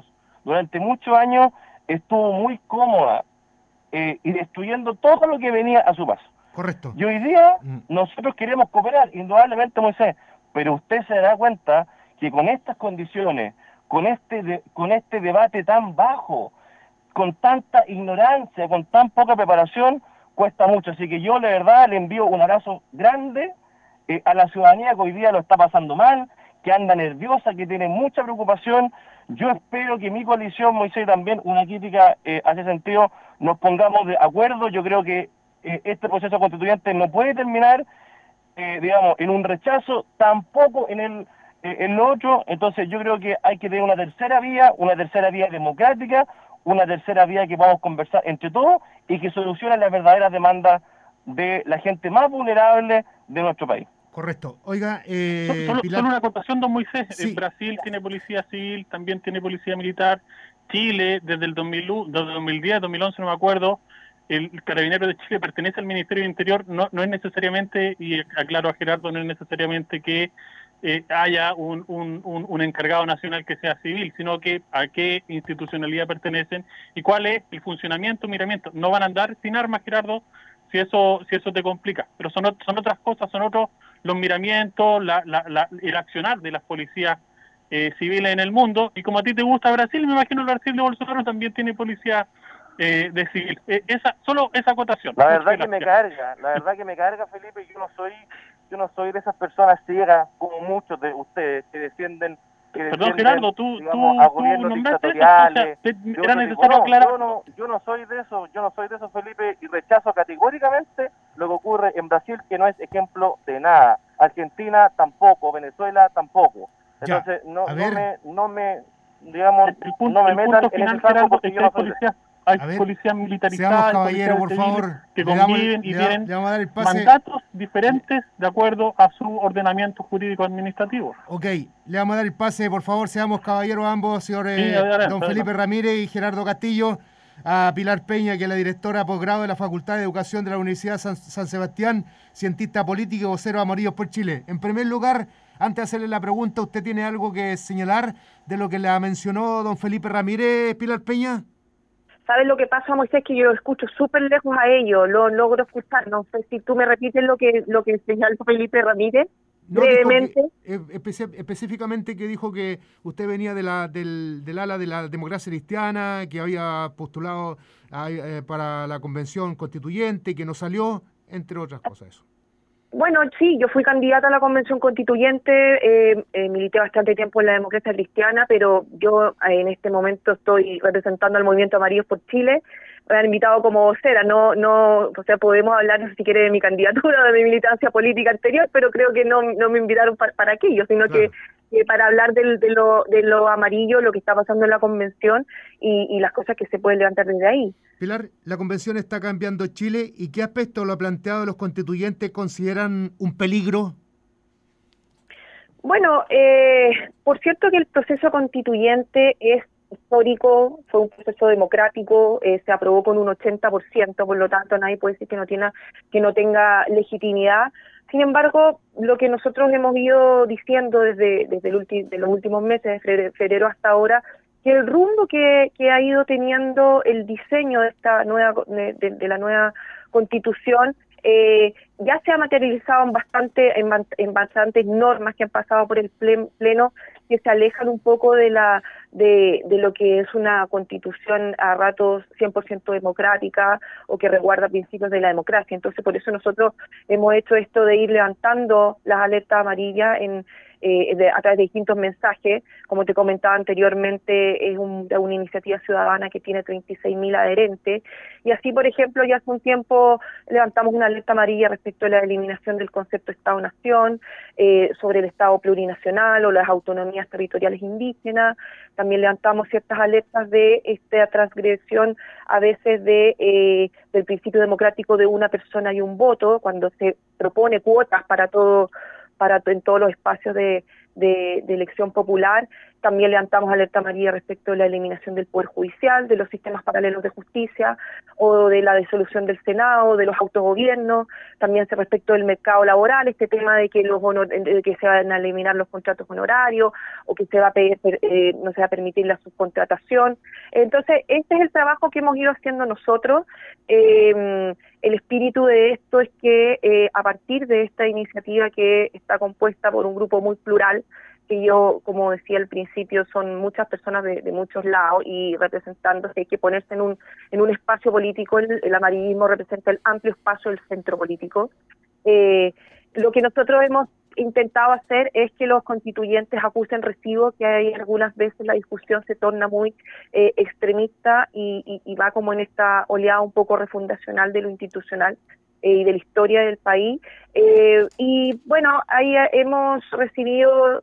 estuvo muy cómoda y destruyendo todo lo que venía a su paso. Correcto. Y hoy día nosotros queremos cooperar, indudablemente, Moisés, pero usted se dará cuenta que con estas condiciones, con este debate tan bajo, con tanta ignorancia, con tan poca preparación, cuesta mucho. Así que yo, la verdad, le envío un abrazo grande a la ciudadanía que hoy día lo está pasando mal, que anda nerviosa, que tiene mucha preocupación. Yo espero que mi coalición, Moisés, también, una crítica hace sentido, nos pongamos de acuerdo. Yo creo que este proceso constituyente no puede terminar, digamos, en un rechazo, tampoco en lo otro. Entonces yo creo que hay que tener una tercera vía democrática, una tercera vía que podamos conversar entre todos y que solucione las verdaderas demandas de la gente más vulnerable de nuestro país. Correcto. Oiga, solo una acotación, don Moisés. Sí. Brasil tiene policía civil, también tiene policía militar. Chile, desde el 2010, 2011, no me acuerdo, el Carabinero de Chile pertenece al Ministerio del Interior. No es necesariamente, y aclaro a Gerardo, no es necesariamente que haya un encargado nacional que sea civil, sino que a qué institucionalidad pertenecen y cuál es el funcionamiento, miramiento. No van a andar sin armas, Gerardo, si eso te complica, pero son otras cosas, son otros los miramientos, el accionar de las policías civiles en el mundo. Y como a ti te gusta Brasil, me imagino el Brasil de Bolsonaro también tiene policía de civil. Solo esa acotación. La verdad que me carga, Felipe. Yo no soy de esas personas ciegas como muchos de ustedes que defienden. Perdón, Gerardo, tú a gobiernos dictatoriales. Era necesario aclarar. Yo no soy de eso, Felipe, y rechazo categóricamente lo que ocurre en Brasil, que no es ejemplo de nada. Argentina tampoco, Venezuela tampoco. Entonces no me metan en ese saco porque yo no soy de eso. Hay policías militarizadas, caballero, por favor, que conviven y tienen mandatos diferentes de acuerdo a su ordenamiento jurídico administrativo. Ok, le vamos a dar el pase, por favor, seamos caballeros ambos, señor don Felipe Ramírez y Gerardo Castillo, a Pilar Peña, que es la directora posgrado de la Facultad de Educación de la Universidad San Sebastián, cientista político y vocero de Amarillos por Chile. En primer lugar, antes de hacerle la pregunta, ¿usted tiene algo que señalar de lo que le mencionó don Felipe Ramírez, Pilar Peña? ¿Sabes lo que pasa, Moisés? Que yo escucho súper lejos a ellos, lo logro escuchar. No sé si tú me repites lo que señaló Felipe Ramírez, brevemente. Específicamente que dijo que usted venía del ala de la democracia cristiana, que había postulado para la convención constituyente, que no salió, entre otras cosas eso. Bueno, sí, yo fui candidata a la Convención Constituyente, milité bastante tiempo en la democracia cristiana, pero yo en este momento estoy representando al Movimiento Amarillos por Chile. Me han invitado como vocera, o sea, podemos hablar, no sé si quiere, de mi candidatura o de mi militancia política anterior, pero creo que no me invitaron para aquello, sino claro, que para hablar de lo amarillo, lo que está pasando en la convención y las cosas que se pueden levantar desde ahí. Pilar, la convención está cambiando Chile, ¿y qué aspecto lo ha planteado los constituyentes consideran un peligro? Bueno, por cierto que el proceso constituyente es histórico, fue un proceso democrático, se aprobó con un 80%, por lo tanto nadie puede decir que no tenga legitimidad. Sin embargo, lo que nosotros hemos ido diciendo desde los últimos meses, de febrero hasta ahora, que el rumbo que ha ido teniendo el diseño de esta de la nueva Constitución ya se ha materializado en bastantes normas que han pasado por el Pleno, que se alejan un poco de lo que es una Constitución a ratos 100% democrática o que resguarda principios de la democracia. Entonces, por eso nosotros hemos hecho esto de ir levantando las alertas amarillas a través de distintos mensajes. Como te comentaba anteriormente, es una iniciativa ciudadana que tiene 36.000 adherentes, y así, por ejemplo, ya hace un tiempo levantamos una alerta amarilla respecto a la eliminación del concepto Estado-Nación, sobre el Estado plurinacional o las autonomías territoriales indígenas. También levantamos ciertas alertas de esta transgresión a veces del principio democrático de una persona y un voto, cuando se propone cuotas en todos los espacios de elección popular. También levantamos alerta amarilla respecto de la eliminación del Poder Judicial, de los sistemas paralelos de justicia o de la disolución del Senado, de los autogobiernos. También respecto del mercado laboral, este tema de que que se van a eliminar los contratos honorarios o que no se va a permitir la subcontratación. Entonces, este es el trabajo que hemos ido haciendo nosotros. El espíritu de esto es que a partir de esta iniciativa, que está compuesta por un grupo muy plural, que yo, como decía al principio, son muchas personas de muchos lados y representándose, hay que ponerse en un espacio político. El amarillismo representa el amplio espacio del centro político. Lo que nosotros hemos intentado hacer es que los constituyentes acusen recibo, que hay algunas veces la discusión se torna muy extremista y va como en esta oleada un poco refundacional de lo institucional y de la historia del país. Y bueno, ahí hemos recibido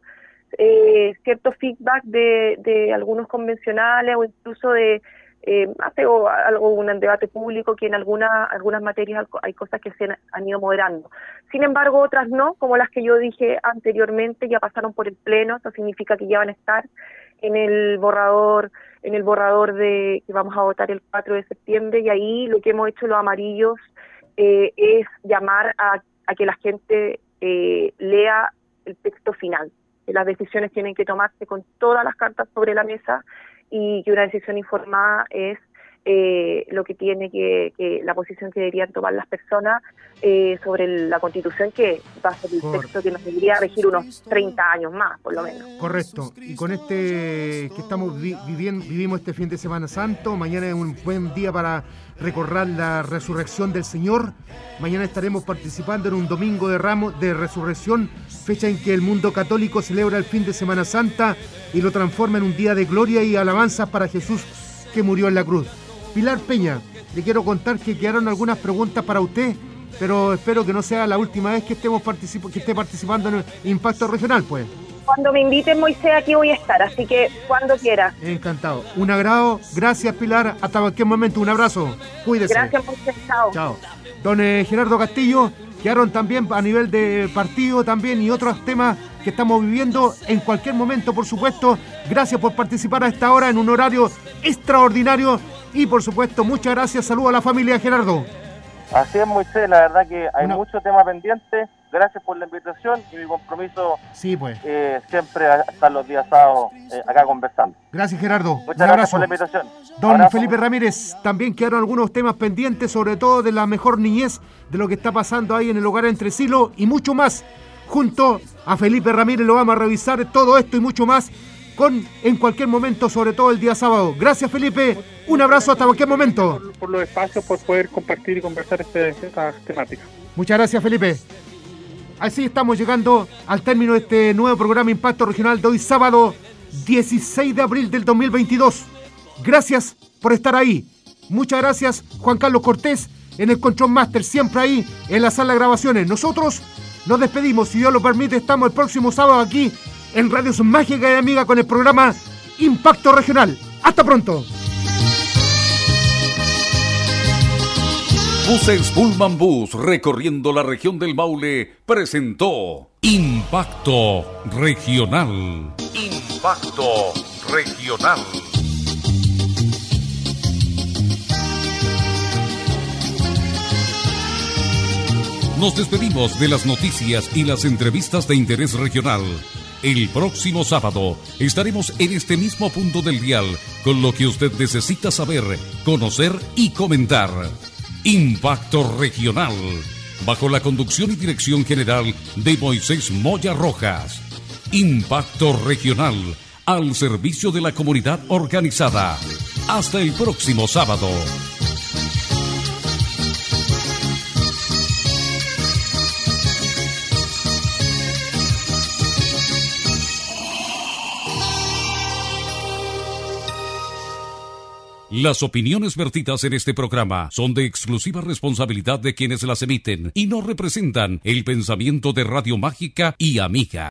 cierto feedback de algunos convencionales o incluso de hace un debate público que en algunas materias hay cosas que se han ido moderando. Sin embargo, otras no, como las que yo dije anteriormente, ya pasaron por el pleno. Eso significa que ya van a estar en el borrador de que vamos a votar el 4 de septiembre, y ahí lo que hemos hecho los amarillos es llamar a que la gente lea el texto final. Las decisiones tienen que tomarse con todas las cartas sobre la mesa, y que una decisión informada es lo que tiene que la posición que deberían tomar las personas sobre la Constitución, que va a ser el texto que nos debería regir unos 30 años más, por lo menos. Correcto. Y con este que estamos vivimos este fin de Semana Santo, mañana es un buen día para recordar la resurrección del Señor. Mañana estaremos participando en un domingo de Ramos de Resurrección, fecha en que el mundo católico celebra el fin de Semana Santa y lo transforma en un día de gloria y alabanzas para Jesús que murió en la cruz. Pilar Peña, le quiero contar que quedaron algunas preguntas para usted, pero espero que no sea la última vez que esté participando en el Impacto Regional, pues. Cuando me inviten, Moisés, aquí voy a estar, así que cuando quiera. Encantado. Un agrado. Gracias, Pilar. Hasta cualquier momento. Un abrazo. Cuídese. Gracias, Moisés. Chao. Chao. Don Gerardo Castillo, quedaron también a nivel de partido también y otros temas que estamos viviendo en cualquier momento, por supuesto. Gracias por participar a esta hora en un horario extraordinario y, por supuesto, muchas gracias. Saludos a la familia, Gerardo. Así es, Moisés, la verdad que hay mucho tema pendiente. Gracias por la invitación y mi compromiso siempre estar los días sábados acá conversando. Gracias, Gerardo. Muchas gracias por la invitación. Don Abrazo. Felipe Ramírez, también quedaron algunos temas pendientes, sobre todo de la mejor niñez, de lo que está pasando ahí en el hogar Entre Silos y mucho más. Junto a Felipe Ramírez lo vamos a revisar todo esto y mucho más en cualquier momento, sobre todo el día sábado. Gracias, Felipe. Un abrazo hasta cualquier momento. Por los espacios, por poder compartir y conversar estas temáticas. Muchas gracias, Felipe. Así estamos llegando al término de este nuevo programa Impacto Regional de hoy sábado 16 de abril del 2022. Gracias por estar ahí. Muchas gracias, Juan Carlos Cortés, en el Control Master, siempre ahí en la sala de grabaciones. Nosotros nos despedimos, si Dios lo permite. Estamos el próximo sábado aquí en Radio Mágica y Amiga con el programa Impacto Regional. ¡Hasta pronto! Buses Pullman Bus recorriendo la región del Maule presentó Impacto Regional. Impacto Regional. Nos despedimos de las noticias y las entrevistas de interés regional. El próximo sábado estaremos en este mismo punto del dial con lo que usted necesita saber, conocer y comentar. Impacto Regional, bajo la conducción y dirección general de Moisés Moya Rojas. Impacto Regional, al servicio de la comunidad organizada. Hasta el próximo sábado. Las opiniones vertidas en este programa son de exclusiva responsabilidad de quienes las emiten y no representan el pensamiento de Radio Mágica y Amiga.